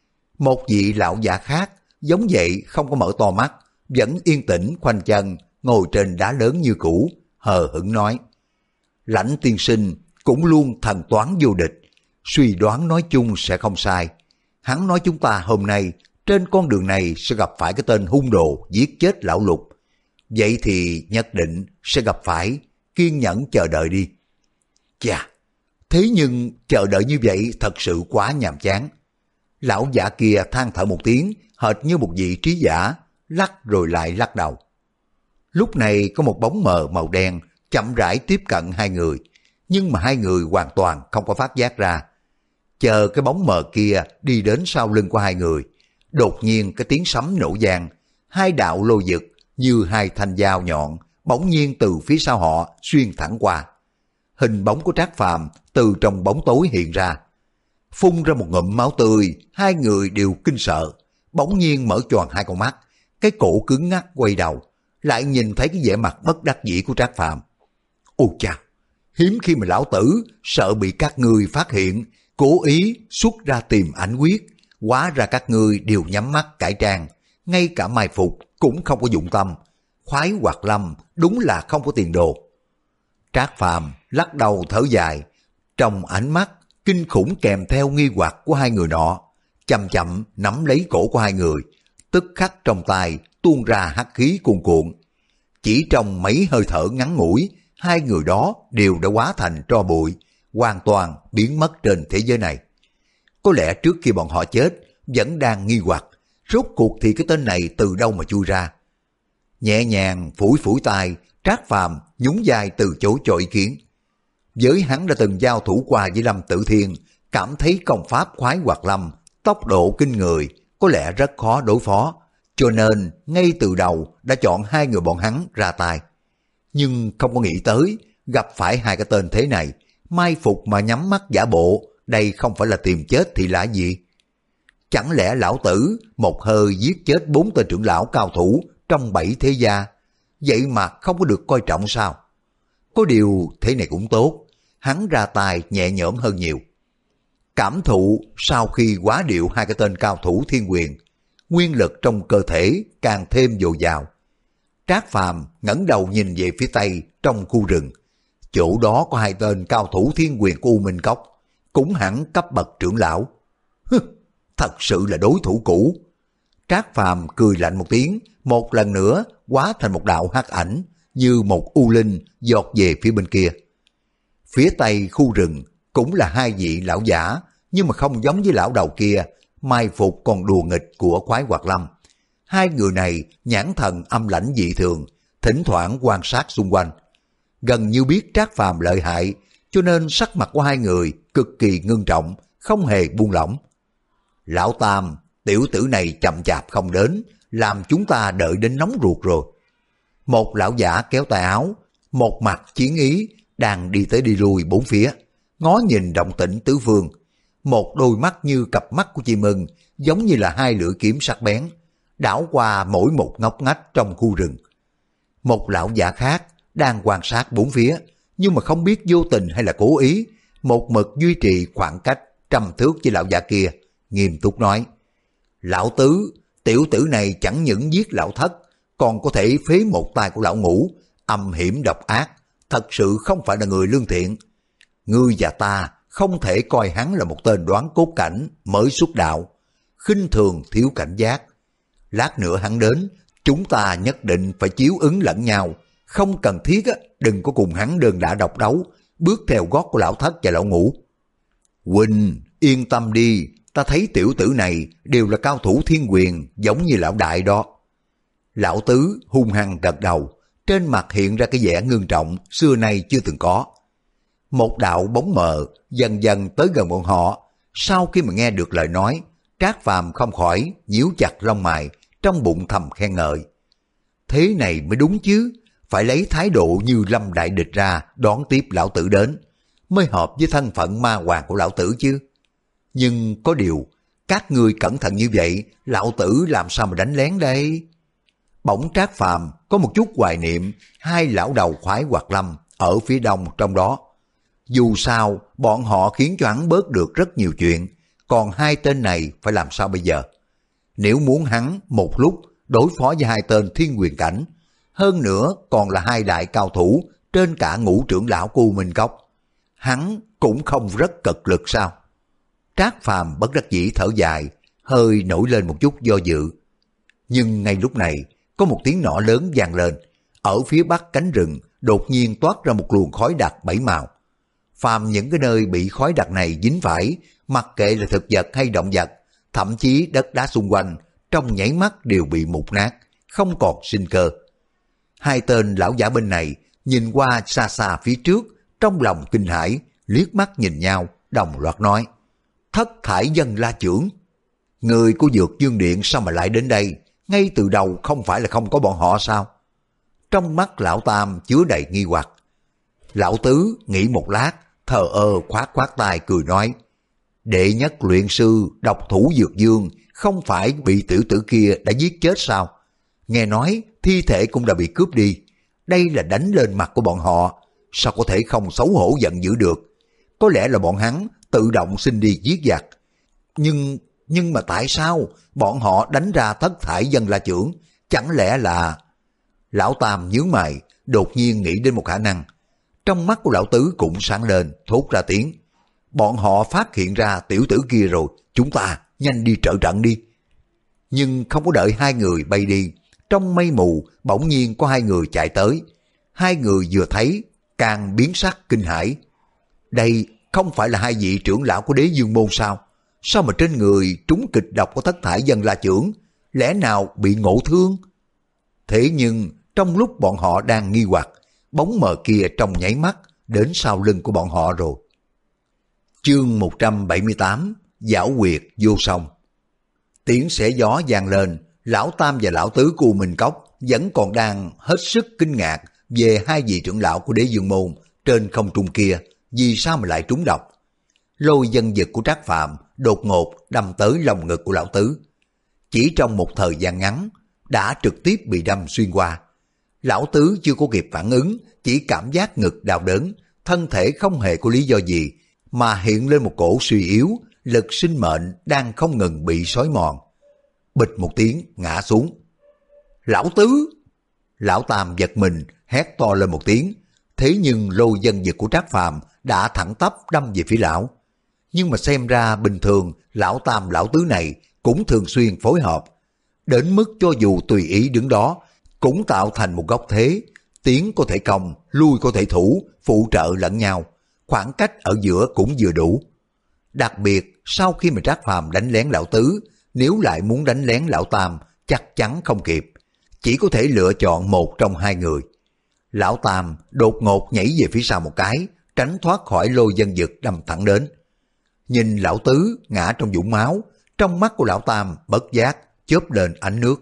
Một vị lão giả khác giống vậy không có mở to mắt, vẫn yên tĩnh khoanh chân ngồi trên đá lớn như cũ, hờ hững nói. Lãnh tiên sinh cũng luôn thần toán vô địch, suy đoán nói chung sẽ không sai. Hắn nói chúng ta hôm nay trên con đường này sẽ gặp phải cái tên hung đồ giết chết lão Lục. Vậy thì nhất định sẽ gặp phải, kiên nhẫn chờ đợi đi. Chà, thế nhưng chờ đợi như vậy thật sự quá nhàm chán. Lão giả kia than thở một tiếng, hệt như một vị trí giả, lắc rồi lại lắc đầu. Lúc này có một bóng mờ màu đen chậm rãi tiếp cận hai người, nhưng mà hai người hoàn toàn không có phát giác ra. Chờ cái bóng mờ kia đi đến sau lưng của hai người, đột nhiên cái tiếng sấm nổ vang, hai đạo lôi vực như hai thanh dao nhọn bỗng nhiên từ phía sau họ xuyên thẳng qua. Hình bóng của Trác Phàm từ trong bóng tối hiện ra, phun ra một ngụm máu tươi. Hai người đều kinh sợ, bỗng nhiên mở choàng hai con mắt, cái cổ cứng ngắc quay đầu, lại nhìn thấy cái vẻ mặt bất đắc dĩ của Trác Phàm. Ôi chà, hiếm khi mà lão tử sợ bị các ngươi phát hiện, cố ý xuất ra tìm ảnh quyết, hóa ra các ngươi đều nhắm mắt cải trang, ngay cả mai phục cũng không có dụng tâm. Khoái Hoạt Lâm đúng là không có tiền đồ. Trác Phàm lắc đầu thở dài, trong ánh mắt kinh khủng kèm theo nghi hoặc của hai người nọ, chậm chậm nắm lấy cổ của hai người, tức khắc trong tay tuôn ra hắc khí cuồn cuộn. Chỉ trong mấy hơi thở ngắn ngủi, hai người đó đều đã hóa thành tro bụi, hoàn toàn biến mất trên thế giới này. Có lẽ trước khi bọn họ chết vẫn đang nghi hoặc, rốt cuộc thì cái tên này từ đâu mà chui ra. Nhẹ nhàng phủi phủi tay, Trác Phàm nhún vai từ chối cho ý kiến. Với hắn đã từng giao thủ qua với Lâm Tử Thiên, cảm thấy công pháp Khoái Hoạt Lâm tốc độ kinh người, có lẽ rất khó đối phó, cho nên ngay từ đầu đã chọn hai người bọn hắn ra tay. Nhưng không có nghĩ tới gặp phải hai cái tên thế này, mai phục mà nhắm mắt giả bộ, đây không phải là tìm chết thì là gì? Chẳng lẽ lão tử một hơi giết chết bốn tên trưởng lão cao thủ trong bảy thế gia, vậy mà không có được coi trọng sao? Có điều thế này cũng tốt, hắn ra tay nhẹ nhõm hơn nhiều. Cảm thụ sau khi hóa điệu hai cái tên cao thủ thiên quyền, nguyên lực trong cơ thể càng thêm dồi dào. Trác Phàm ngẩng đầu nhìn về phía tây trong khu rừng, chỗ đó có hai tên cao thủ thiên quyền của U Minh Cốc, cũng hẳn cấp bậc trưởng lão. Hứ, thật sự là đối thủ cũ. Trác Phàm cười lạnh một tiếng, một lần nữa hóa thành một đạo hắc ảnh, như một u linh giọt về phía bên kia. Phía tây khu rừng cũng là hai vị lão giả, nhưng mà không giống với lão đầu kia, mai phục còn đùa nghịch của Khoái Hoạt Lâm. Hai người này nhãn thần âm lãnh dị thường, thỉnh thoảng quan sát xung quanh. gần như biết Trác Phàm lợi hại, cho nên sắc mặt của hai người cực kỳ ngưng trọng, không hề buông lỏng. Lão Tam, tiểu tử này chậm chạp không đến, làm chúng ta đợi đến nóng ruột rồi. Một lão giả kéo tay áo, một mặt chiến ý, đang đi tới đi lui bốn phía, ngó nhìn động tĩnh tứ phương. Một đôi mắt như cặp mắt của chim ưng, giống như là hai lưỡi kiếm sắc bén, đảo qua mỗi một ngóc ngách trong khu rừng. Một lão giả khác đang quan sát bốn phía, nhưng mà không biết vô tình hay là cố ý, một mực duy trì khoảng cách trăm thước với lão già kia, nghiêm túc nói: Lão Tứ, tiểu tử này chẳng những giết lão Thất, còn có thể phế một tay của lão Ngũ, âm hiểm độc ác, thật sự không phải là người lương thiện. Ngươi và ta không thể coi hắn là một tên đoán cốt cảnh mới xuất đạo, khinh thường thiếu cảnh giác. Lát nữa hắn đến, chúng ta nhất định phải chiếu ứng lẫn nhau, không cần thiết á, đừng có cùng hắn đơn đả độc đấu, bước theo gót của lão Thất và lão Ngũ. Huynh, yên tâm đi, ta thấy tiểu tử này đều là cao thủ thiên quyền, giống như lão đại đó. Lão Tứ hung hăng gật đầu, trên mặt hiện ra cái vẻ ngưng trọng xưa nay chưa từng có. Một đạo bóng mờ dần dần tới gần bọn họ. Sau khi mà nghe được lời nói, Trác Phàm không khỏi nhíu chặt lông mày, trong bụng thầm khen ngợi. Thế này mới đúng chứ, phải lấy thái độ như lâm đại địch ra đón tiếp lão tử đến, mới hợp với thân phận ma hoàng của lão tử chứ. Nhưng có điều, các ngươi cẩn thận như vậy, lão tử làm sao mà đánh lén đây? Bỗng Trác Phàm có một chút hoài niệm hai lão đầu khoái hoạt lâm ở phía đông trong đó. Dù sao, bọn họ khiến cho hắn bớt được rất nhiều chuyện, còn hai tên này phải làm sao bây giờ? Nếu muốn hắn một lúc đối phó với hai tên thiên quyền cảnh, hơn nữa còn là hai đại cao thủ trên cả ngũ trưởng lão của U Minh Cốc, hắn cũng không rất cực lực sao? Trác Phàm bất đắc dĩ thở dài, hơi nổi lên một chút do dự. Nhưng ngay lúc này, có một tiếng nổ lớn vang lên, ở phía bắc cánh rừng đột nhiên toát ra một luồng khói đặc bảy màu. Phàm những cái nơi bị khói đặc này dính phải, mặc kệ là thực vật hay động vật, thậm chí đất đá xung quanh, trong nháy mắt đều bị mục nát, không còn sinh cơ. Hai tên lão giả bên này nhìn qua xa xa phía trước, trong lòng kinh hãi, liếc mắt nhìn nhau, đồng loạt nói: Thất Thải Dân La Trưởng, người của Dược Dương Điện sao mà lại đến đây? Ngay từ đầu không phải là không có bọn họ sao? Trong mắt lão Tam chứa đầy nghi hoặc. Lão Tứ nghĩ một lát, thờ ơ khoát khoát tay cười nói: Đệ nhất luyện sư độc thủ Dược Dương không phải bị tiểu tử kia đã giết chết sao? Nghe nói thi thể cũng đã bị cướp đi. Đây là đánh lên mặt của bọn họ, sao có thể không xấu hổ giận dữ được? Có lẽ là bọn hắn tự động xin đi giết giặc. Nhưng nhưng mà tại sao bọn họ đánh ra Thất Thải Dân La Trưởng? Chẳng lẽ là... Lão Tam nhướng mày, đột nhiên nghĩ đến một khả năng. Trong mắt của lão Tứ cũng sáng lên, thốt ra tiếng: Bọn họ phát hiện ra tiểu tử kia rồi, chúng ta nhanh đi trợ trận đi. Nhưng không có đợi hai người bay đi, trong mây mù bỗng nhiên có hai người chạy tới. Hai người vừa thấy càng biến sắc kinh hãi. Đây không phải là hai vị trưởng lão của Đế Dương Môn sao? Sao mà trên người trúng kịch độc của Thất Thải Dân La Trưởng? Lẽ nào bị ngộ thương? Thế nhưng trong lúc bọn họ đang nghi hoặc, bóng mờ kia trong nháy mắt đến sau lưng của bọn họ rồi. Chương một trăm bảy mươi tám, Giảo Quyệt Vô Song. Tiếng xẻ gió vang lên, lão Tam và lão Tứ của Minh Cốc vẫn còn đang hết sức kinh ngạc về hai vị trưởng lão của Đế Dương Môn trên không trung kia, vì sao mà lại trúng độc. Lôi dân dực của Trác Phàm đột ngột đâm tới lồng ngực của lão Tứ. Chỉ trong một thời gian ngắn, đã trực tiếp bị đâm xuyên qua. Lão Tứ chưa có kịp phản ứng, chỉ cảm giác ngực đau đớn, thân thể không hề có lý do gì, mà hiện lên một cổ suy yếu, lực sinh mệnh đang không ngừng bị xói mòn. Bịch một tiếng ngã xuống. Lão Tứ! Lão Tam giật mình, hét to lên một tiếng, thế nhưng lôi dân dực của Trác Phàm đã thẳng tắp đâm về phía lão. Nhưng mà xem ra bình thường lão Tam lão Tứ này cũng thường xuyên phối hợp, đến mức cho dù tùy ý đứng đó cũng tạo thành một góc thế, tiến có thể công, lui có thể thủ, phụ trợ lẫn nhau, khoảng cách ở giữa cũng vừa đủ. Đặc biệt sau khi mà Trác Phàm đánh lén lão Tứ, nếu lại muốn đánh lén lão Tam chắc chắn không kịp, chỉ có thể lựa chọn một trong hai người. Lão Tam đột ngột nhảy về phía sau một cái, tránh thoát khỏi lôi dân dực đâm thẳng đến. Nhìn lão tứ ngã trong vũng máu, trong mắt của lão Tam bất giác chớp lên ánh nước.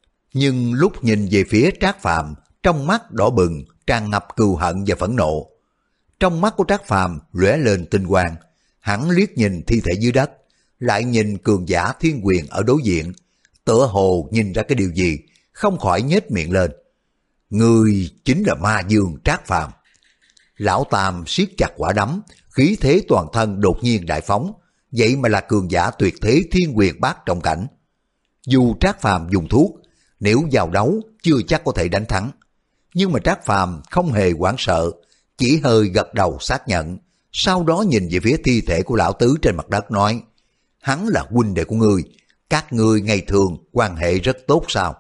Nhưng lúc nhìn về phía Trác Phàm, trong mắt đỏ bừng, tràn ngập cừu hận và phẫn nộ. Trong mắt của Trác Phàm lóe lên tinh quang, hắn liếc nhìn thi thể dưới đất, lại nhìn cường giả thiên quyền ở đối diện, tựa hồ nhìn ra cái điều gì, không khỏi nhếch miệng lên. Người chính là ma dương Trác Phàm. Lão Tam siết chặt quả đấm, khí thế toàn thân đột nhiên đại phóng, vậy mà là cường giả tuyệt thế thiên quyền bát trọng cảnh. Dù Trác Phàm dùng thuốc, nếu vào đấu chưa chắc có thể đánh thắng, nhưng mà Trác Phàm không hề hoảng sợ, chỉ hơi gật đầu xác nhận, sau đó nhìn về phía thi thể của lão tứ trên mặt đất nói, hắn là huynh đệ của ngươi, các ngươi ngày thường quan hệ rất tốt sao?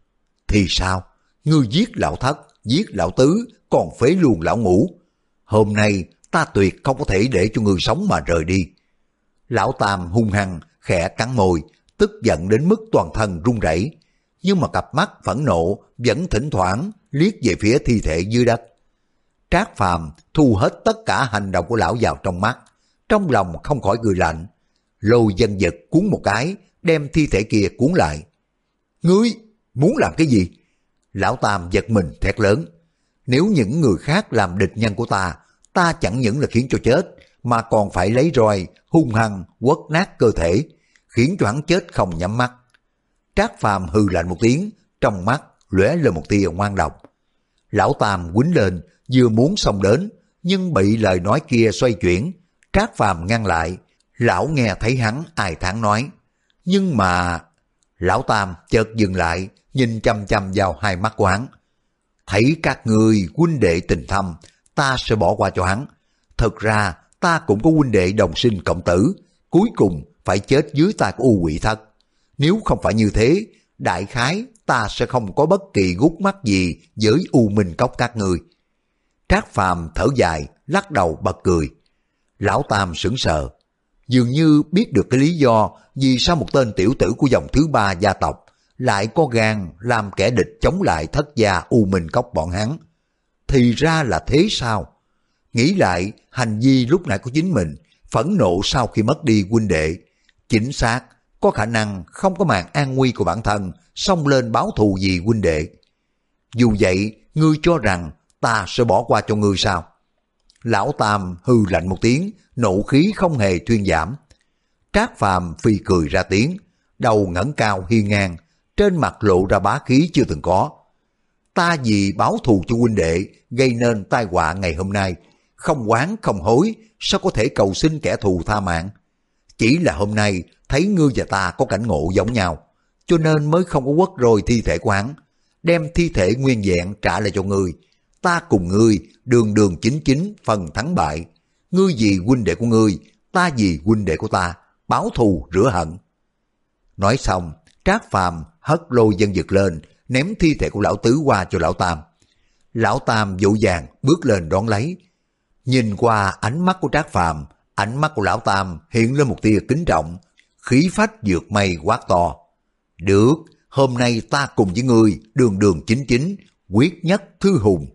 Thì sao? Ngươi giết lão thất, giết lão tứ, còn phế luôn lão ngũ. Hôm nay ta tuyệt không có thể để cho ngươi sống mà rời đi. Lão Tam hung hăng, khẽ cắn môi, tức giận đến mức toàn thân run rẩy, nhưng mà cặp mắt phẫn nộ vẫn thỉnh thoảng liếc về phía thi thể dưới đất. Trác Phàm thu hết tất cả hành động của lão vào trong mắt, trong lòng không khỏi cười lạnh, lôi dân dực cuốn một cái, đem thi thể kia cuốn lại. Ngươi muốn làm cái gì? Lão Tam giật mình thét lớn. Nếu những người khác làm địch nhân của ta, ta chẳng những là khiến cho chết, mà còn phải lấy roi hung hăng quất nát cơ thể, khiến cho hắn chết không nhắm mắt. Trác Phàm hừ lạnh một tiếng, trong mắt lóe lên một tia ngoan độc. Lão Tam quýnh lên, vừa muốn xông đến, nhưng bị lời nói kia xoay chuyển. Trác Phàm ngăn lại. Lão nghe thấy hắn ai thán nói, nhưng mà... Lão Tam chợt dừng lại, nhìn chăm chăm vào hai mắt của hắn. Thấy các ngươi huynh đệ tình thâm, ta sẽ bỏ qua cho hắn. Thật ra ta cũng có huynh đệ đồng sinh cộng tử, cuối cùng phải chết dưới tay của U Quỷ Thất. Nếu không phải như thế, đại khái ta sẽ không có bất kỳ gút mắt gì với U Minh Cốc các ngươi. Trác Phàm thở dài, lắc đầu bật cười. Lão Tam sững sờ, dường như biết được cái lý do vì sao một tên tiểu tử của dòng thứ ba gia tộc lại có gan làm kẻ địch chống lại thất gia U Minh Cốc bọn hắn. Thì ra là thế sao? Nghĩ lại hành vi lúc nãy của chính mình, phẫn nộ sau khi mất đi huynh đệ, chính xác có khả năng không có màng an nguy của bản thân xông lên báo thù vì huynh đệ. Dù vậy, ngươi cho rằng ta sẽ bỏ qua cho ngươi sao? Lão Tam hừ lạnh một tiếng, nộ khí không hề thuyên giảm. Trác Phàm phi cười ra tiếng, đầu ngẩng cao hiên ngang, trên mặt lộ ra bá khí chưa từng có. Ta vì báo thù cho huynh đệ gây nên tai họa ngày hôm nay, không oán không hối, sao có thể cầu xin kẻ thù tha mạng? Chỉ là hôm nay thấy ngươi và ta có cảnh ngộ giống nhau, cho nên mới không có quất rồi thi thể của hắn, đem thi thể nguyên vẹn trả lại cho ngươi. Ta cùng ngươi đường đường chính chính phần thắng bại, ngươi vì huynh đệ của ngươi, ta vì huynh đệ của ta, báo thù rửa hận. Nói xong, Trác Phàm hất lôi dân dực lên, ném thi thể của lão tứ qua cho lão Tam. Lão Tam vội vàng bước lên đón lấy. Nhìn qua ánh mắt của Trác Phàm, ánh mắt của lão Tam hiện lên một tia kính trọng, khí phách vượt mây quát to. Được, hôm nay ta cùng với ngươi đường đường chính chính, quyết nhất thư hùng.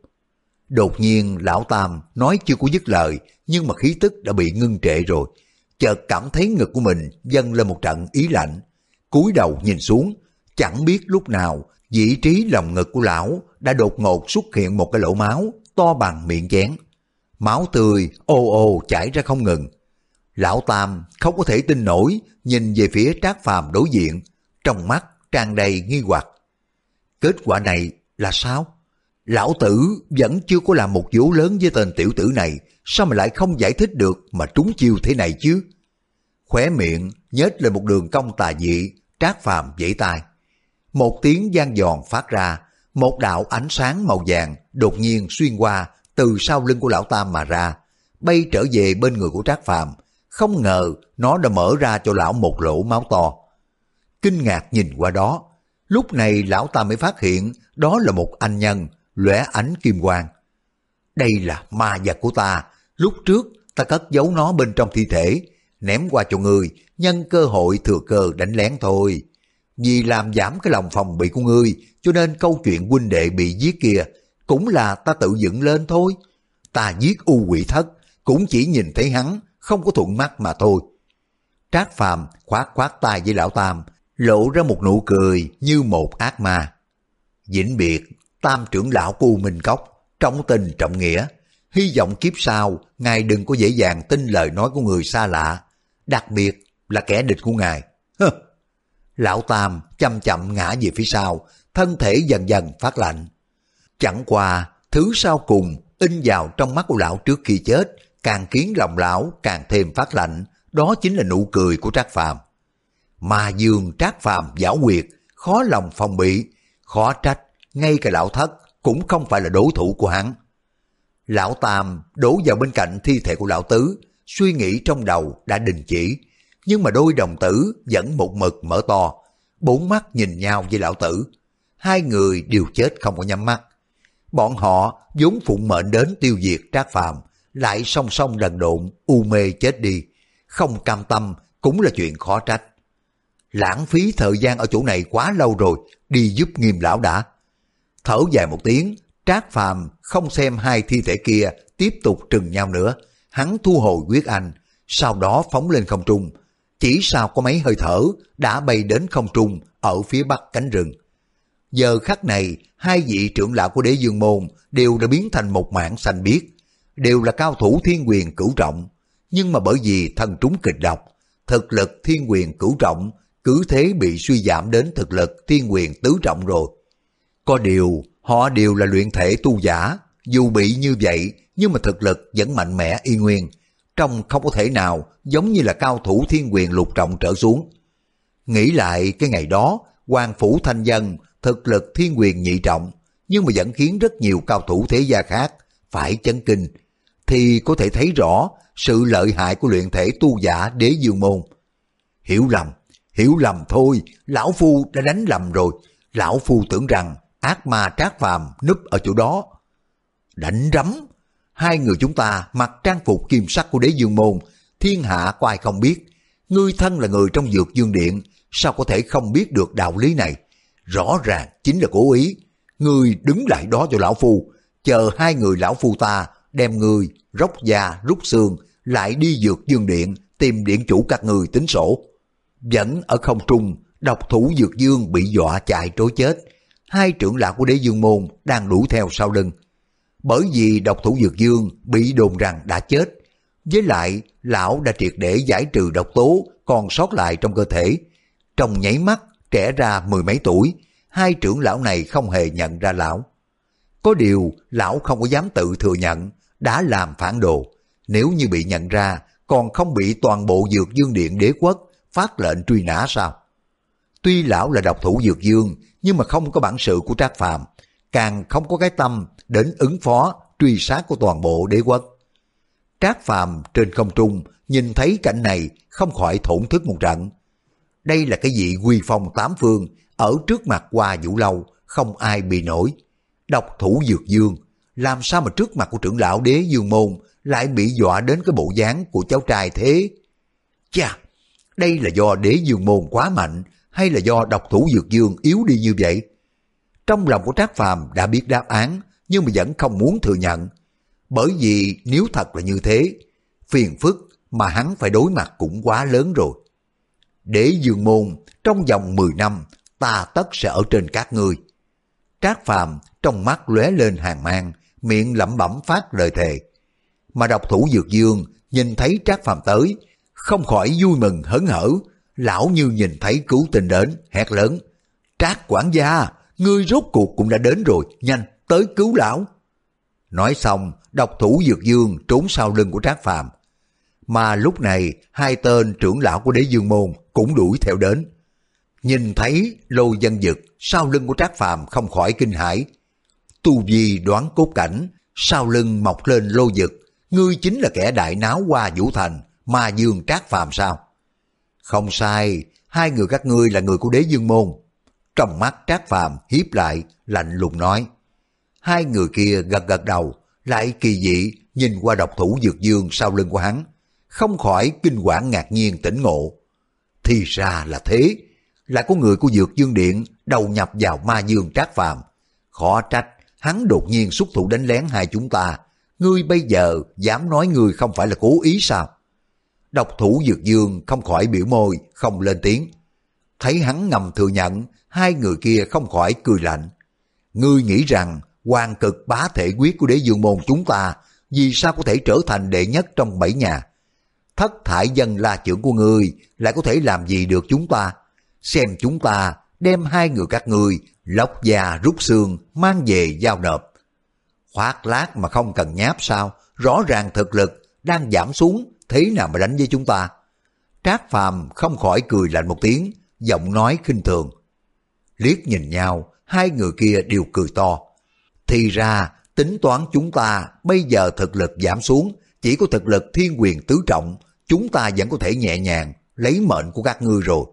Đột nhiên lão Tam nói chưa có dứt lời, nhưng mà khí tức đã bị ngưng trệ rồi. Chợt cảm thấy ngực của mình dâng lên một trận ý lạnh, cúi đầu nhìn xuống, chẳng biết lúc nào vị trí lòng ngực của lão đã đột ngột xuất hiện một cái lỗ máu to bằng miệng chén. Máu tươi ồ ồ chảy ra không ngừng. Lão Tam không có thể tin nổi, nhìn về phía Trác Phàm đối diện, trong mắt tràn đầy nghi hoặc. Kết quả này là sao? Lão tử vẫn chưa có làm một vố lớn với tên tiểu tử này, sao mà lại không giải thích được mà trúng chiêu thế này chứ? Khóe miệng nhếch lên một đường cong tà dị, Trác Phàm vẫy tay. Một tiếng vang giòn phát ra, một đạo ánh sáng màu vàng đột nhiên xuyên qua từ sau lưng của lão Tam mà ra, bay trở về bên người của Trác Phàm. Không ngờ nó đã mở ra cho lão một lỗ máu to. Kinh ngạc nhìn qua đó, lúc này lão Tam mới phát hiện đó là một anh nhân lóe ánh kim quang. Đây là ma vật của ta, lúc trước ta cất giấu nó bên trong thi thể, ném qua cho ngươi, nhân cơ hội thừa cơ đánh lén thôi. Vì làm giảm cái lòng phòng bị của ngươi, cho nên câu chuyện huynh đệ bị giết kia cũng là ta tự dựng lên thôi. Ta giết U Quỷ Thất cũng chỉ nhìn thấy hắn không có thuận mắt mà thôi. Trác Phàm khoát khoát tay với lão Tam, lộ ra một nụ cười như một ác ma. Vĩnh biệt, Tam trưởng lão của U Minh Cốc, trọng tình trọng nghĩa. Hy vọng kiếp sau, ngài đừng có dễ dàng tin lời nói của người xa lạ, đặc biệt là kẻ địch của ngài. Hơ. Lão Tam chậm chậm ngã về phía sau, thân thể dần dần phát lạnh. Chẳng qua, thứ sau cùng in vào trong mắt của lão trước khi chết, càng khiến lòng lão càng thêm phát lạnh, đó chính là nụ cười của Trác Phàm. Ma Dương Trác Phàm giảo quyệt, khó lòng phòng bị, khó trách, ngay cả lão Thất cũng không phải là đối thủ của hắn. Lão Tam đổ vào bên cạnh thi thể của lão Tứ, suy nghĩ trong đầu đã đình chỉ, nhưng mà đôi đồng tử vẫn một mực mở to, bốn mắt nhìn nhau với lão Tử. Hai người đều chết không có nhắm mắt. Bọn họ vốn phụng mệnh đến tiêu diệt Trác Phàm, lại song song đần độn u mê chết đi, không cam tâm cũng là chuyện khó trách. Lãng phí thời gian ở chỗ này quá lâu rồi, đi giúp Nghiêm lão đã. Thở dài một tiếng, Trác Phàm không xem hai thi thể kia tiếp tục trừng nhau nữa, hắn thu hồi huyết anh, sau đó phóng lên không trung, chỉ sau có mấy hơi thở đã bay đến không trung ở phía bắc cánh rừng. Giờ khắc này, hai vị trưởng lão của Đế Dương môn đều đã biến thành một mảng xanh biếc, đều là cao thủ thiên quyền cửu trọng, nhưng mà bởi vì thân trúng kịch độc, thực lực thiên quyền cửu trọng cứ thế bị suy giảm đến thực lực thiên quyền tứ trọng rồi. Có điều, họ đều là luyện thể tu giả, dù bị như vậy nhưng mà thực lực vẫn mạnh mẽ y nguyên, trông không có thể nào giống như là cao thủ thiên quyền lục trọng trở xuống. Nghĩ lại cái ngày đó, Hoàng Phủ Thanh Dân thực lực thiên quyền nhị trọng, nhưng mà vẫn khiến rất nhiều cao thủ thế gia khác phải chấn kinh, thì có thể thấy rõ sự lợi hại của luyện thể tu giả Đế Dương môn. Hiểu lầm, hiểu lầm thôi, lão phu đã đánh lầm rồi, lão phu tưởng rằng ác ma Trác Phàm núp ở chỗ đó. Đánh rắm, hai người chúng ta mặc trang phục kim sắc của Đế Dương môn, thiên hạ có ai không biết, ngươi thân là người trong Dược Dương Điện, sao có thể không biết được đạo lý này, rõ ràng chính là cố ý. Ngươi đứng lại đó cho lão phu, chờ hai người lão phu ta đem ngươi róc da rút xương lại đi Dược Dương Điện tìm điện chủ các người tính sổ. Vẫn ở không trung, độc thủ Dược Dương bị dọa chạy trối chết, hai trưởng lão của Đế Dương môn đang đuổi theo sau lưng. Bởi vì độc thủ Dược Dương bị đồn rằng đã chết, với lại lão đã triệt để giải trừ độc tố còn sót lại trong cơ thể. Trong nháy mắt trẻ ra mười mấy tuổi, hai trưởng lão này không hề nhận ra lão. Có điều lão không có dám tự thừa nhận đã làm phản đồ, nếu như bị nhận ra còn không bị toàn bộ Dược Dương Điện đế quốc phát lệnh truy nã sao? Tuy lão là độc thủ Dược Dương, nhưng mà không có bản sự của Trác Phàm, càng không có cái tâm đến ứng phó truy sát của toàn bộ đế quốc. Trác Phàm trên không trung nhìn thấy cảnh này không khỏi thổn thức một trận. Đây là cái vị uy phong tám phương, ở trước mặt Hoa Vũ Lâu không ai bị nổi. Độc thủ Dược Dương, làm sao mà trước mặt của trưởng lão Đế Dương môn lại bị dọa đến cái bộ dáng của cháu trai thế? Chà, đây là do Đế Dương môn quá mạnh, hay là do độc thủ Dược Dương yếu đi như vậy? Trong lòng của Trác Phàm đã biết đáp án, nhưng mà vẫn không muốn thừa nhận. Bởi vì nếu thật là như thế, phiền phức mà hắn phải đối mặt cũng quá lớn rồi. Đế Dương môn, trong vòng mười năm, ta tất sẽ ở trên các ngươi. Trác Phàm trong mắt lóe lên hàn mang, miệng lẩm bẩm phát lời thề. Mà độc thủ Dược Dương nhìn thấy Trác Phàm tới, không khỏi vui mừng hớn hở. Lão như nhìn thấy cứu tinh đến, hét lớn: Trác quản gia, ngươi rốt cuộc cũng đã đến rồi, nhanh tới cứu lão. Nói xong, độc thủ Dược Dương trốn sau lưng của Trác Phàm. Mà lúc này, hai tên trưởng lão của Đế Dương môn cũng đuổi theo đến. Nhìn thấy Lôi Dân Dực sau lưng của Trác Phàm không khỏi kinh hãi. Tu vi đoán cốt cảnh, sau lưng mọc lên Lôi Dực, ngươi chính là kẻ đại náo Hoa Vũ Thành, Ma Dương Trác Phàm sao? Không sai, hai người các ngươi là người của Đế Dương môn. Trong mắt Trác Phàm hiếp lại, lạnh lùng nói. Hai người kia gật gật đầu, lại kỳ dị nhìn qua độc thủ Dược Dương sau lưng của hắn, không khỏi kinh quản ngạc nhiên tỉnh ngộ. Thì ra là thế, lại có người của Dược Dương Điện đầu nhập vào Ma Dương Trác Phàm. Khó trách hắn đột nhiên xuất thủ đánh lén hai chúng ta. Ngươi bây giờ dám nói ngươi không phải là cố ý sao? Độc thủ Dược Dương không khỏi biểu môi, không lên tiếng. Thấy hắn ngầm thừa nhận, hai người kia không khỏi cười lạnh. Ngươi nghĩ rằng hoàng cực bá thể quyết của Đế Dương môn chúng ta vì sao có thể trở thành đệ nhất trong bảy nhà? Thất thải dân la trưởng của ngươi lại có thể làm gì được chúng ta? Xem chúng ta đem hai người các ngươi lóc da rút xương mang về giao nộp. Khoác lác mà không cần nháp sao? Rõ ràng thực lực đang giảm xuống, thế nào mà đánh với chúng ta? Trác Phàm không khỏi cười lạnh một tiếng, giọng nói khinh thường. Liếc nhìn nhau, hai người kia đều cười to. Thì ra tính toán chúng ta bây giờ thực lực giảm xuống, chỉ có thực lực thiên quyền tứ trọng, chúng ta vẫn có thể nhẹ nhàng lấy mệnh của các ngươi rồi.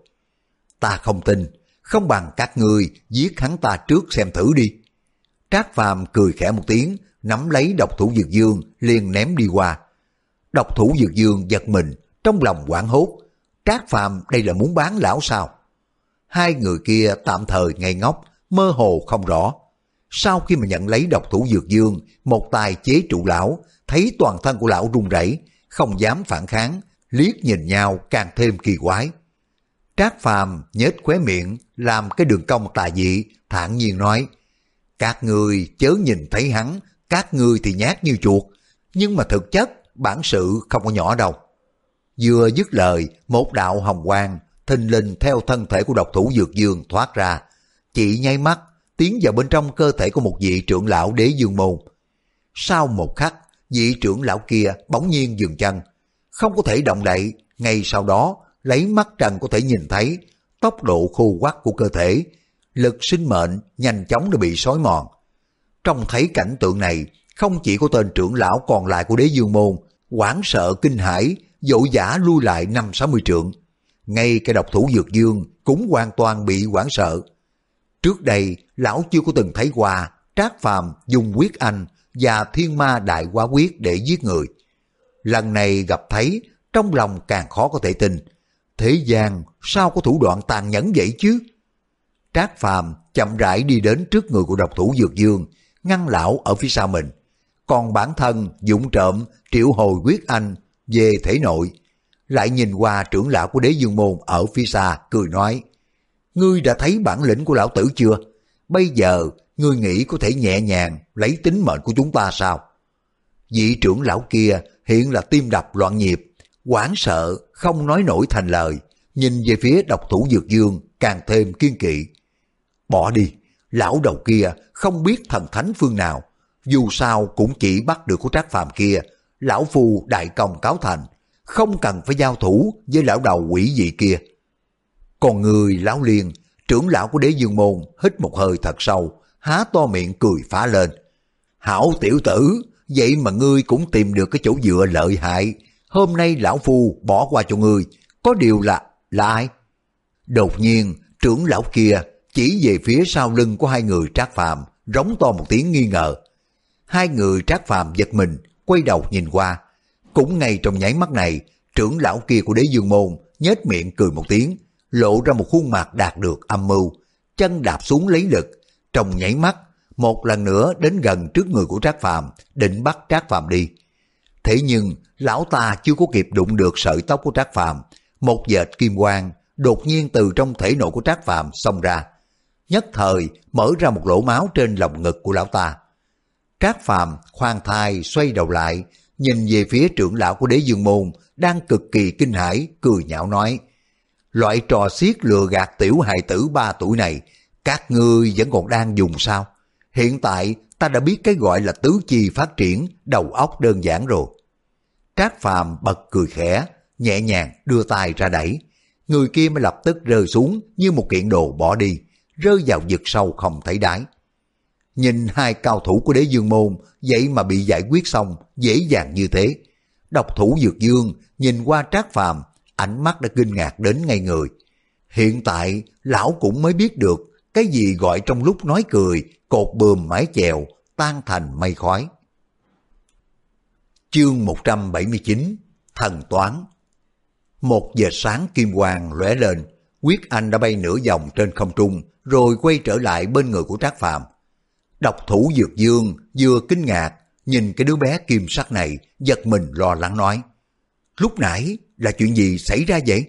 Ta không tin, không bằng các ngươi giết hắn ta trước xem thử đi. Trác Phàm cười khẽ một tiếng, nắm lấy độc thủ Dược Dương liền ném đi qua. Độc thủ Dược Dương giật mình, trong lòng hoảng hốt. Trác Phàm đây là muốn bán lão sao? Hai người kia tạm thời ngây ngốc, mơ hồ không rõ. Sau khi mà nhận lấy độc thủ Dược Dương, một tài chế trụ lão, thấy toàn thân của lão run rẩy, không dám phản kháng, liếc nhìn nhau càng thêm kỳ quái. Trác Phàm nhếch khóe miệng, làm cái đường cong tà dị, thản nhiên nói: các ngươi chớ nhìn thấy hắn, các ngươi thì nhát như chuột, nhưng mà thực chất bản sự không có nhỏ đâu. Vừa dứt lời, một đạo hồng quang thình lình theo thân thể của độc thủ Dược Dương thoát ra, chỉ nháy mắt tiến vào bên trong cơ thể của một vị trưởng lão Đế Dương môn. Sau một khắc, vị trưởng lão kia bỗng nhiên dừng chân, không có thể động đậy. Ngay sau đó, lấy mắt trần có thể nhìn thấy tốc độ khô quắt của cơ thể, lực sinh mệnh nhanh chóng đã bị xói mòn. Trông thấy cảnh tượng này, không chỉ có tên trưởng lão còn lại của Đế Dương môn hoảng sợ kinh hãi, vội vã lui lại năm sáu mươi trượng. Ngay cái độc thủ Dược Dương cũng hoàn toàn bị hoảng sợ. Trước đây, lão chưa có từng thấy qua Trác Phàm dùng quyết anh và thiên ma đại hóa quyết để giết người. Lần này gặp thấy, trong lòng càng khó có thể tin. Thế gian sao có thủ đoạn tàn nhẫn vậy chứ? Trác Phàm chậm rãi đi đến trước người của độc thủ Dược Dương, ngăn lão ở phía sau mình. Còn bản thân dũng trộm triệu hồi quyết anh về thể nội, lại nhìn qua trưởng lão của Đế Dương môn ở phía xa, cười nói: ngươi đã thấy bản lĩnh của lão tử chưa? Bây giờ ngươi nghĩ có thể nhẹ nhàng lấy tính mệnh của chúng ta sao? Vị trưởng lão kia hiện là tim đập loạn nhịp, hoảng sợ không nói nổi thành lời, nhìn về phía độc thủ Dược Dương càng thêm kiên kỵ. Bỏ đi, lão đầu kia không biết thần thánh phương nào, dù sao cũng chỉ bắt được của Trác Phàm kia, lão phu đại công cáo thành, không cần phải giao thủ với lão đầu quỷ dị kia. Còn người lão Liên, trưởng lão của Đế Dương môn, hít một hơi thật sâu, há to miệng cười phá lên. Hảo tiểu tử, vậy mà ngươi cũng tìm được cái chỗ dựa lợi hại. Hôm nay lão phu bỏ qua cho ngươi, có điều là, là ai? Đột nhiên, trưởng lão kia chỉ về phía sau lưng của hai người Trác Phàm, rống to một tiếng nghi ngờ. Hai người Trác Phàm giật mình, quay đầu nhìn qua. Cũng ngay trong nháy mắt này, trưởng lão kia của Đế Dương môn nhếch miệng cười một tiếng, lộ ra một khuôn mặt đạt được âm mưu, chân đạp xuống lấy lực, trong nháy mắt một lần nữa đến gần trước người của Trác Phàm, định bắt Trác Phàm đi. Thế nhưng lão ta chưa có kịp đụng được sợi tóc của Trác Phàm, một vệt kim quang đột nhiên từ trong thể nội của Trác Phàm xông ra, nhất thời mở ra một lỗ máu trên lồng ngực của lão ta. Trác Phàm khoan thai xoay đầu lại, nhìn về phía trưởng lão của Đế Dương môn đang cực kỳ kinh hãi, cười nhạo nói: loại trò xiết lừa gạt tiểu hài tử ba tuổi này, các ngươi vẫn còn đang dùng sao? Hiện tại ta đã biết cái gọi là tứ chi phát triển, đầu óc đơn giản rồi. Trác Phàm bật cười khẽ, nhẹ nhàng đưa tay ra đẩy, người kia mới lập tức rơi xuống như một kiện đồ bỏ đi, rơi vào vực sâu không thấy đáy. Nhìn hai cao thủ của Đế Dương môn vậy mà bị giải quyết xong dễ dàng như thế, độc thủ Dược Dương nhìn qua Trác Phàm, ánh mắt đã kinh ngạc đến ngay người. Hiện tại lão cũng mới biết được cái gì gọi trong lúc nói cười, cột buồm mái chèo tan thành mây khói. Chương một trăm bảy mươi chín, Thần Toán. Một vệt sáng kim quang lóe lên, quyết anh đã bay nửa vòng trên không trung rồi quay trở lại bên người của Trác Phàm. Độc thủ Dược Dương vừa kinh ngạc, nhìn cái đứa bé kim sắc này, giật mình lo lắng nói. Lúc nãy là chuyện gì xảy ra vậy?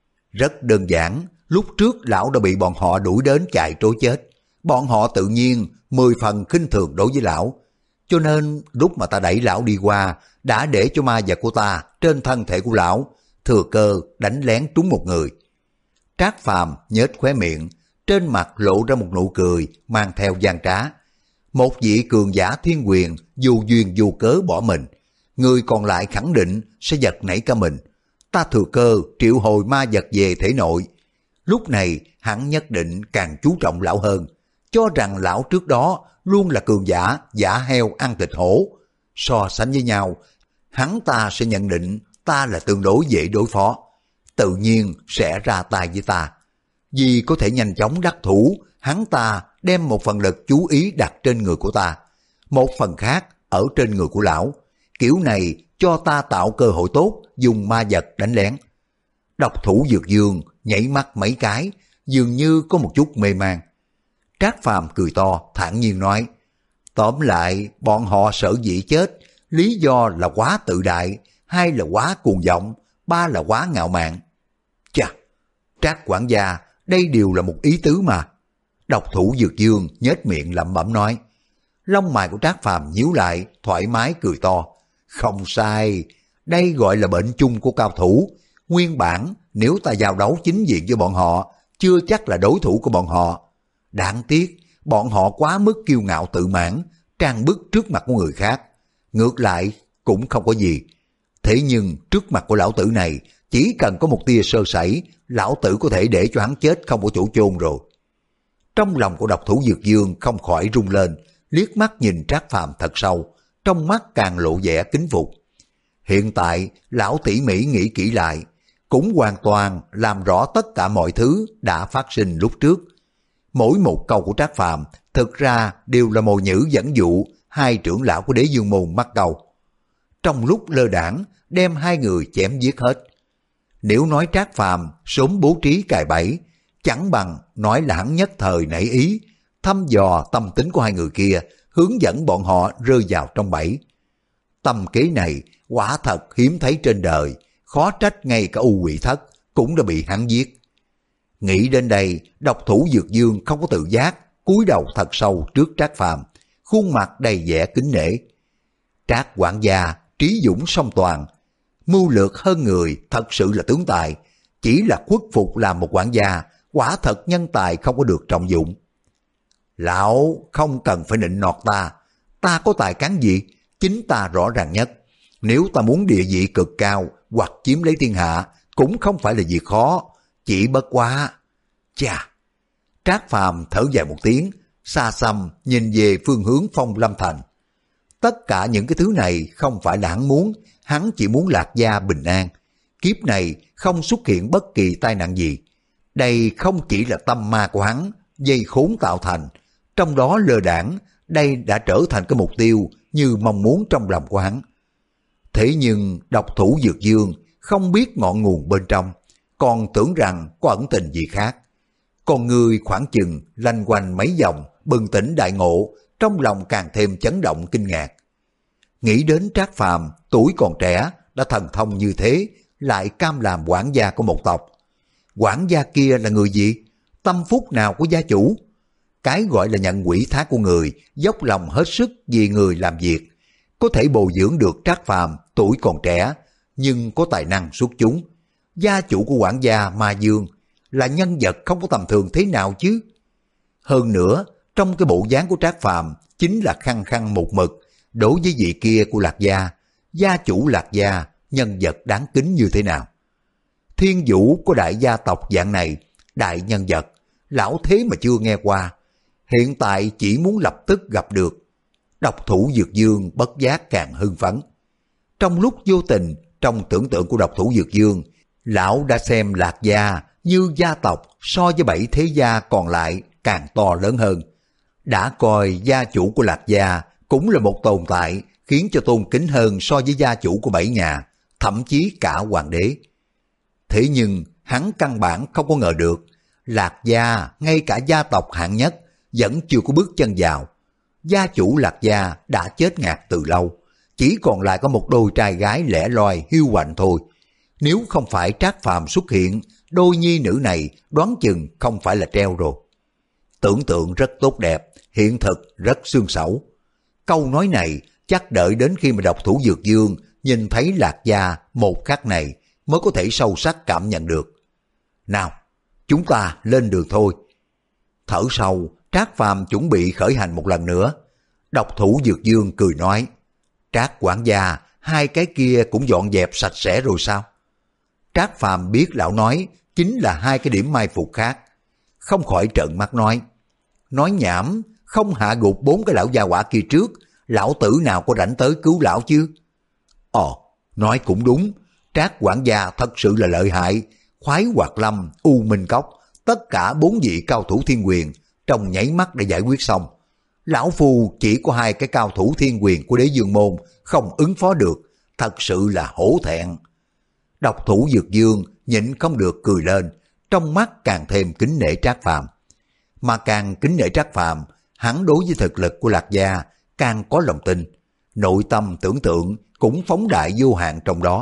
Rất đơn giản, lúc trước lão đã bị bọn họ đuổi đến chạy trối chết. Bọn họ tự nhiên mười phần khinh thường đối với lão. Cho nên lúc mà ta đẩy lão đi qua, đã để cho ma vật của ta trên thân thể của lão, thừa cơ đánh lén trúng một người. Trác Phàm nhếch khóe miệng, trên mặt lộ ra một nụ cười mang theo gian trá. Một vị cường giả thiên quyền dù duyên dù cớ bỏ mình, người còn lại khẳng định sẽ giật nảy cả mình. Ta thừa cơ triệu hồi ma vật về thể nội. Lúc này hắn nhất định càng chú trọng lão hơn, cho rằng lão trước đó luôn là cường giả giả heo ăn thịt hổ. So sánh với nhau, hắn ta sẽ nhận định ta là tương đối dễ đối phó, tự nhiên sẽ ra tay với ta. Vì có thể nhanh chóng đắc thủ, hắn ta đem một phần lực chú ý đặt trên người của ta, một phần khác ở trên người của lão. Kiểu này cho ta tạo cơ hội tốt dùng ma vật đánh lén. Độc thủ Dược Dương nhảy mắt mấy cái, dường như có một chút mê man. Trác Phàm cười to, thản nhiên nói, tóm lại bọn họ sở dĩ chết, lý do là quá tự đại, hai là quá cuồng vọng, ba là quá ngạo mạn. Chà, Trác quản gia, đây đều là một ý tứ mà. Độc thủ Dược Dương nhếch miệng lẩm bẩm nói. Lông mày của Trác Phàm nhíu lại, thoải mái cười to. Không sai, đây gọi là bệnh chung của cao thủ. Nguyên bản nếu ta giao đấu chính diện với bọn họ, chưa chắc là đối thủ của bọn họ. Đáng tiếc, bọn họ quá mức kiêu ngạo tự mãn, trang bức trước mặt của người khác. Ngược lại cũng không có gì. Thế nhưng trước mặt của lão tử này, chỉ cần có một tia sơ sẩy, lão tử có thể để cho hắn chết không có chỗ chôn rồi. Trong lòng của độc thủ Dược Dương không khỏi rung lên, liếc mắt nhìn Trác Phàm thật sâu, trong mắt càng lộ vẻ kính phục. Hiện tại, lão tỉ mỉ nghĩ kỹ lại, cũng hoàn toàn làm rõ tất cả mọi thứ đã phát sinh lúc trước. Mỗi một câu của Trác Phàm thực ra đều là mồi nhữ dẫn dụ hai trưởng lão của Đế Dương môn mắc câu. Trong lúc lơ đãng đem hai người chém giết hết. Nếu nói Trác Phàm sớm bố trí cài bẫy, chẳng bằng nói là hắn nhất thời nảy ý, thăm dò tâm tính của hai người kia, hướng dẫn bọn họ rơi vào trong bẫy. Tâm kế này quả thật hiếm thấy trên đời, khó trách ngay cả U Quỷ Thất cũng đã bị hắn giết. Nghĩ đến đây, độc thủ Dược Dương không có tự giác, cúi đầu thật sâu trước Trác Phàm, khuôn mặt đầy vẻ kính nể. Trác quản gia trí dũng song toàn, mưu lược hơn người, thật sự là tướng tài, chỉ là khuất phục làm một quản gia, quả thật nhân tài không có được trọng dụng. Lão không cần phải nịnh nọt ta, ta có tài cán gì, chính ta rõ ràng nhất. Nếu ta muốn địa vị cực cao hoặc chiếm lấy thiên hạ, cũng không phải là việc khó, chỉ bất quá. Chà, Trác Phàm thở dài một tiếng, xa xăm nhìn về phương hướng Phong Lâm Thành. Tất cả những cái thứ này không phải là hắn muốn, hắn chỉ muốn Lạc Gia bình an. Kiếp này không xuất hiện bất kỳ tai nạn gì. Đây không chỉ là tâm ma của hắn, dây khốn tạo thành. Trong đó lơ đãng, đây đã trở thành cái mục tiêu như mong muốn trong lòng của hắn. Thế nhưng độc thủ Dược Dương không biết ngọn nguồn bên trong, còn tưởng rằng có ẩn tình gì khác. Con người khoảng chừng lanh quanh mấy vòng, bừng tỉnh đại ngộ, trong lòng càng thêm chấn động kinh ngạc. Nghĩ đến Trác Phàm tuổi còn trẻ đã thần thông như thế, lại cam làm quản gia của một tộc. Quản gia kia là người gì? Tâm phúc nào của gia chủ? Cái gọi là nhận quỷ thác của người, dốc lòng hết sức vì người làm việc, có thể bồi dưỡng được Trác Phàm tuổi còn trẻ, nhưng có tài năng xuất chúng. Gia chủ của quản gia Ma Dương là nhân vật không có tầm thường thế nào chứ? Hơn nữa, trong cái bộ dáng của Trác Phàm chính là khăng khăng một mực, đối với vị kia của Lạc Gia, gia chủ Lạc Gia, nhân vật đáng kính như thế nào? Thiên vũ của đại gia tộc dạng này, đại nhân vật, lão thế mà chưa nghe qua, hiện tại chỉ muốn lập tức gặp được. Độc thủ Dược Dương bất giác càng hưng phấn. Trong lúc vô tình, trong tưởng tượng của độc thủ Dược Dương, lão đã xem Lạc Gia như gia tộc so với bảy thế gia còn lại càng to lớn hơn. Đã coi gia chủ của Lạc Gia cũng là một tồn tại khiến cho tôn kính hơn so với gia chủ của bảy nhà, thậm chí cả hoàng đế. Thế nhưng hắn căn bản không có ngờ được, Lạc Gia ngay cả gia tộc hạng nhất vẫn chưa có bước chân vào. gia chủ Lạc gia đã chết ngạt từ lâu, chỉ còn lại có một đôi trai gái lẻ loi hiu quạnh thôi. Nếu không phải Trác Phàm xuất hiện, đôi nhi nữ này đoán chừng không phải là treo rồi. Tưởng tượng rất tốt đẹp, hiện thực rất xương xẩu. Câu nói này chắc đợi đến khi mà độc thủ Dược Dương nhìn thấy Lạc gia một khắc này mới có thể sâu sắc cảm nhận được. Nào, chúng ta lên đường thôi. Thở sâu, Trác Phàm chuẩn bị khởi hành một lần nữa. Độc thủ Dược Dương cười nói, Trác quản gia, hai cái kia cũng dọn dẹp sạch sẽ rồi sao? Trác Phàm biết lão nói chính là hai cái điểm mai phục khác, không khỏi trợn mắt nói, nói nhảm, không hạ gục bốn cái lão gia hỏa kia trước, lão tử nào có rảnh tới cứu lão chứ? Ồ, nói cũng đúng, Trác quản gia thật sự là lợi hại, Khoái Hoạt Lâm, U Minh Cốc, tất cả bốn vị cao thủ thiên quyền trong nháy mắt để giải quyết xong. Lão phu chỉ có hai cái cao thủ thiên quyền của Đế Dương môn không ứng phó được, thật sự là hổ thẹn. Độc thủ Dược Dương nhịn không được cười lên, trong mắt càng thêm kính nể Trác Phàm. Mà càng kính nể Trác Phàm, hắn đối với thực lực của Lạc gia càng có lòng tin, nội tâm tưởng tượng cũng phóng đại vô hạn trong đó.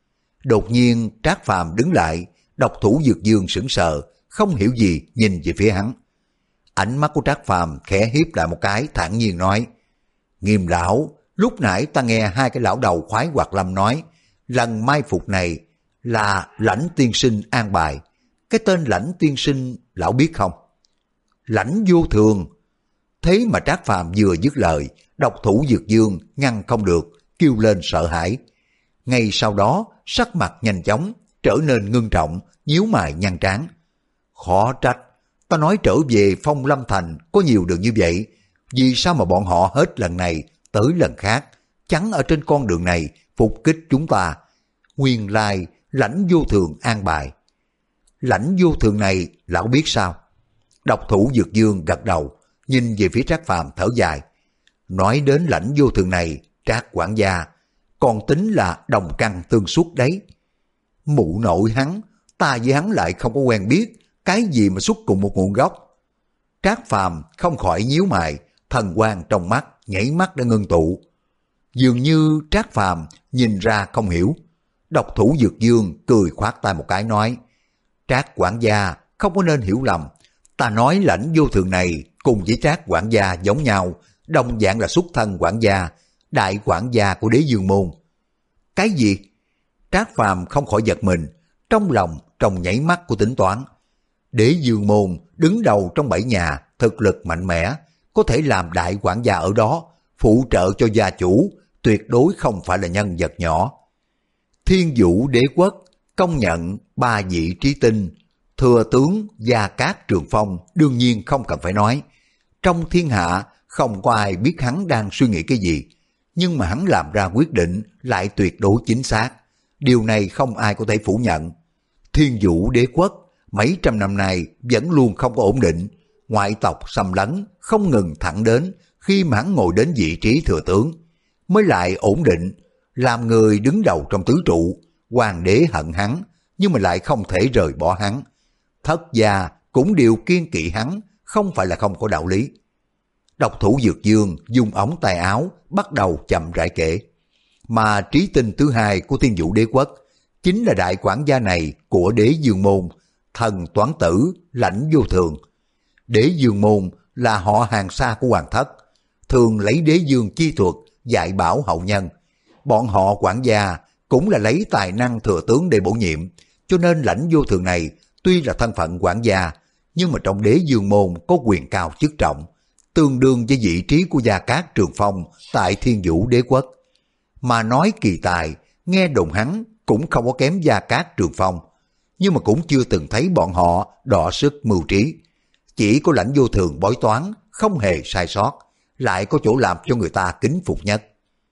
Đột nhiên Trác Phàm đứng lại, độc thủ Dược Dương sững sờ, không hiểu gì nhìn về phía hắn. Ánh mắt của Trác Phàm khẽ hiếp lại một cái, thản nhiên nói, Nghiêm lão, lúc nãy ta nghe hai cái lão đầu Khoái Hoạt Lâm nói, lần mai phục này là Lãnh tiên sinh an bài. Cái tên Lãnh tiên sinh lão biết không? Lãnh Vô Thường. Thế mà Trác Phàm vừa dứt lời, độc thủ Dược Dương ngăn không được, kêu lên sợ hãi. Ngay sau đó, sắc mặt nhanh chóng trở nên ngưng trọng, nhíu mày nhăn trán. Khó trách, ta nói trở về Phong Lâm Thành có nhiều đường như vậy, vì sao mà bọn họ hết lần này tới lần khác chắn ở trên con đường này phục kích chúng ta? Nguyên lai Lãnh Vô Thường an bài. Lãnh Vô Thường này lão biết sao? Độc thủ Dược Dương gật đầu, nhìn về phía Trác Phàm thở dài. Nói đến Lãnh Vô Thường này, Trác quản gia, còn tính là đồng căn tương xuất đấy. Mụ nội hắn, ta với hắn lại không có quen biết, cái gì mà xuất cùng một nguồn gốc. Trác Phàm không khỏi nhíu mày, thần quang trong mắt nhảy mắt đã ngưng tụ. Dường như Trác Phàm nhìn ra không hiểu. Độc thủ Dược Dương cười khoát tay một cái nói, Trác quản gia không có nên hiểu lầm, ta nói Lãnh Vô Thường này cùng với Trác quản gia giống nhau, đồng dạng là xuất thân quản gia, đại quản gia của Đế Dương môn. Cái gì? Trác Phàm không khỏi giật mình, trong lòng trong nhảy mắt của tính toán. Đế Dương môn đứng đầu trong bảy nhà, thực lực mạnh mẽ, có thể làm đại quản gia ở đó, phụ trợ cho gia chủ, tuyệt đối không phải là nhân vật nhỏ. Thiên Vũ Đế Quốc công nhận ba vị trí tinh, thừa tướng Gia Cát Trường Phong đương nhiên không cần phải nói. Trong thiên hạ không có ai biết hắn đang suy nghĩ cái gì, nhưng mà hắn làm ra quyết định lại tuyệt đối chính xác. Điều này không ai có thể phủ nhận. Thiên Vũ Đế Quốc mấy trăm năm nay vẫn luôn không có ổn định, ngoại tộc xâm lấn không ngừng thẳng đến khi mà hắn ngồi đến vị trí thừa tướng mới lại ổn định. Làm người đứng đầu trong tứ trụ, hoàng đế hận hắn nhưng mà lại không thể rời bỏ hắn. Thất gia cũng đều kiên kỵ hắn, không phải là không có đạo lý. Độc thủ Dược Dương dùng ống tay áo bắt đầu chậm rãi kể. Mà trí tinh thứ hai của Thiên Vũ Đế Quốc chính là đại quản gia này của Đế Dương môn, thần toán tử Lãnh Vô Thường. Đế Dương môn là họ hàng xa của hoàng thất, thường lấy đế dương chi thuật dạy bảo hậu nhân. Bọn họ quản gia cũng là lấy tài năng thừa tướng để bổ nhiệm, cho nên Lãnh Vô Thường này tuy là thân phận quản gia, nhưng mà trong Đế Dương môn có quyền cao chức trọng, tương đương với vị trí của Gia Cát Trường Phong tại Thiên Vũ Đế Quốc. Mà nói kỳ tài, nghe đồn hắn cũng không có kém Gia Cát Trường Phong, nhưng mà cũng chưa từng thấy bọn họ đọ sức mưu trí. Chỉ có Lãnh Vô Thường bói toán, không hề sai sót, lại có chỗ làm cho người ta kính phục nhất.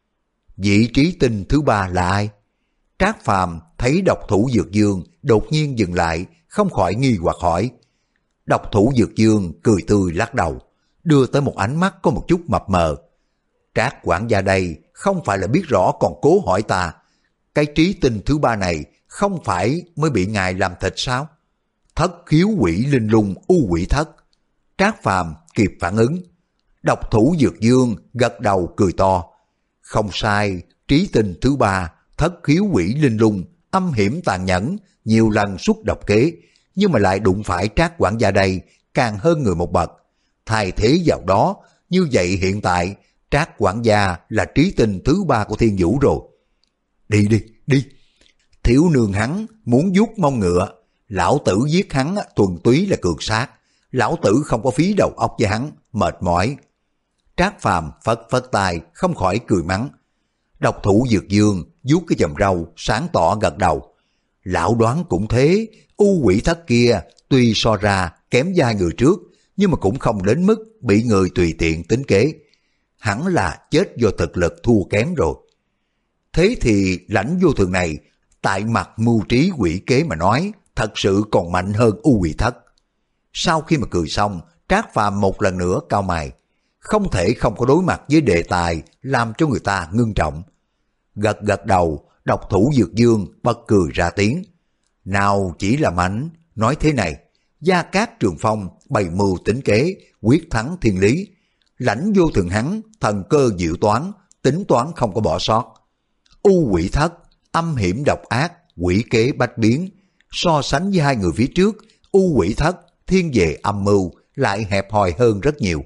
Vị trí tinh thứ ba là ai? Trác Phàm thấy độc thủ Dược Dương đột nhiên dừng lại, không khỏi nghi hoặc hỏi. Độc thủ Dược Dương cười tươi lắc đầu, đưa tới một ánh mắt có một chút mập mờ. Trác quản gia đây không phải là biết rõ còn cố hỏi ta, cái trí tinh thứ ba này không phải mới bị ngài làm thịt sao? Thất khiếu quỷ linh lung u quỷ thất. Trác Phàm kịp phản ứng. Độc thủ Dược Dương gật đầu cười to. Không sai, trí tinh thứ ba, thất khiếu quỷ linh lung, âm hiểm tàn nhẫn, nhiều lần xuất độc kế, nhưng mà lại đụng phải Trác quản gia đây, càng hơn người một bậc. Thay thế vào đó, như vậy hiện tại, Trác quản gia là trí tinh thứ ba của Thiên Vũ rồi. Đi đi, đi. Thiếu nương hắn muốn vuốt mông ngựa, lão tử giết hắn thuần túy là cường sát, lão tử không có phí đầu óc với hắn, mệt mỏi. Trác Phàm phất phất tay, không khỏi cười mắng. Độc thủ Dược Dương vuốt cái chòm râu, sáng tỏ gật đầu. Lão đoán cũng thế, u quỷ thất kia tuy so ra kém vài người trước, nhưng mà cũng không đến mức bị người tùy tiện tính kế. Hẳn là chết do thực lực thua kém rồi. Thế thì Lãnh Vô Thường này, tại mặt mưu trí quỷ kế mà nói, thật sự còn mạnh hơn u quỷ thất. Sau khi mà cười xong, Trác Phàm một lần nữa cau mày. Không thể không có đối mặt với đề tài làm cho người ta ngưng trọng. Gật gật đầu, độc thủ Dược Dương bật cười ra tiếng. Nào chỉ là mạnh, nói thế này, Gia Cát Trường Phong bày mưu tính kế, quyết thắng thiên lý. Lãnh Vô Thường hắn, thần cơ diệu toán, tính toán không có bỏ sót. U quỷ thất, âm hiểm độc ác, quỷ kế bách biến. So sánh với hai người phía trước, u quỷ thất, thiên về âm mưu, lại hẹp hòi hơn rất nhiều.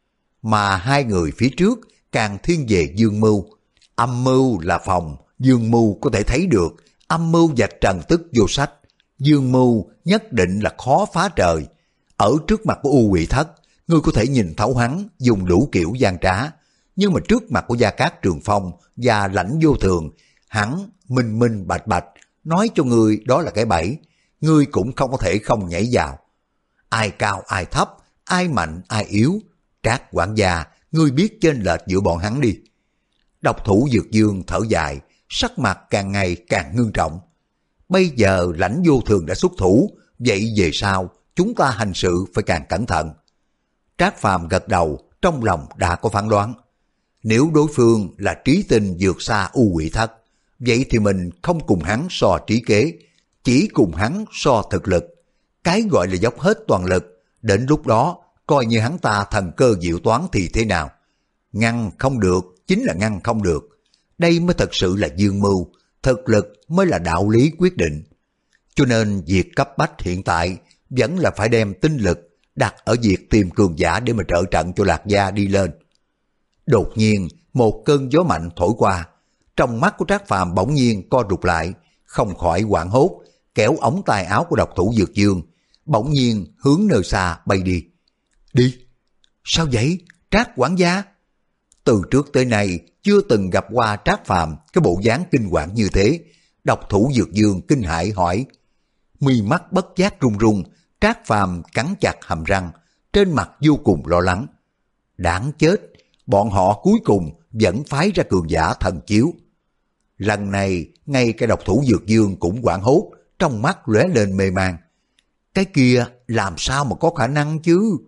Mà hai người phía trước càng thiên về dương mưu. Âm mưu là phòng, dương mưu có thể thấy được, âm mưu vạch trần tức vô sách. Dương mưu nhất định là khó phá trời. Ở trước mặt của u quỷ thất, ngươi có thể nhìn thấu hắn dùng đủ kiểu gian trá. Nhưng mà trước mặt của Gia Cát Trường Phong và Lãnh Vô Thường, hắn minh minh bạch bạch, nói cho ngươi đó là cái bẫy. Ngươi cũng không có thể không nhảy vào. Ai cao ai thấp, ai mạnh ai yếu. Trác quản gia, ngươi biết chênh lệch giữa bọn hắn đi. Độc thủ Dược Dương thở dài, sắc mặt càng ngày càng ngưng trọng. Bây giờ Lãnh Vô Thường đã xuất thủ, vậy về sau chúng ta hành sự phải càng cẩn thận. Trác Phàm gật đầu, trong lòng đã có phán đoán. Nếu đối phương là trí tinh vượt xa u quỷ thất, vậy thì mình không cùng hắn so trí kế, chỉ cùng hắn so thực lực. Cái gọi là dốc hết toàn lực, đến lúc đó coi như hắn ta thần cơ diệu toán thì thế nào. Ngăn không được chính là ngăn không được. Đây mới thật sự là dương mưu, thực lực mới là đạo lý quyết định. Cho nên việc cấp bách hiện tại vẫn là phải đem tinh lực đặt ở việc tìm cường giả để mà trợ trận cho Lạc Gia đi lên. Đột nhiên một cơn gió mạnh thổi qua, trong mắt của Trác Phàm bỗng nhiên co rụt lại, không khỏi hoảng hốt, kéo ống tay áo của độc thủ Dược Dương, bỗng nhiên hướng nơi xa bay đi. Đi? Sao vậy? Trác quản gia? Từ trước tới nay chưa từng gặp qua Trác Phàm cái bộ dáng kinh hoàng như thế. Độc thủ Dược Dương kinh hãi hỏi. Mi mắt bất giác run run, Trác Phàm cắn chặt hàm răng, trên mặt vô cùng lo lắng. Đáng chết, bọn họ cuối cùng vẫn phái ra cường giả thần chiếu. Lần này ngay cả độc thủ Dược Dương cũng hoảng hốt, trong mắt lóe lên mê man. Cái kia làm sao mà có khả năng chứ?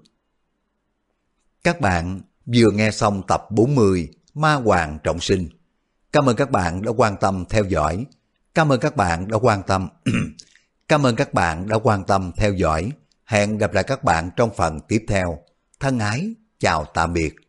Các bạn vừa nghe xong tập bốn mươi Ma Hoàng Trọng Sinh. Cảm ơn các bạn đã quan tâm theo dõi. Cảm ơn các bạn đã quan tâm. Cảm ơn các bạn đã quan tâm theo dõi. Hẹn gặp lại các bạn trong phần tiếp theo. Thân ái, chào tạm biệt.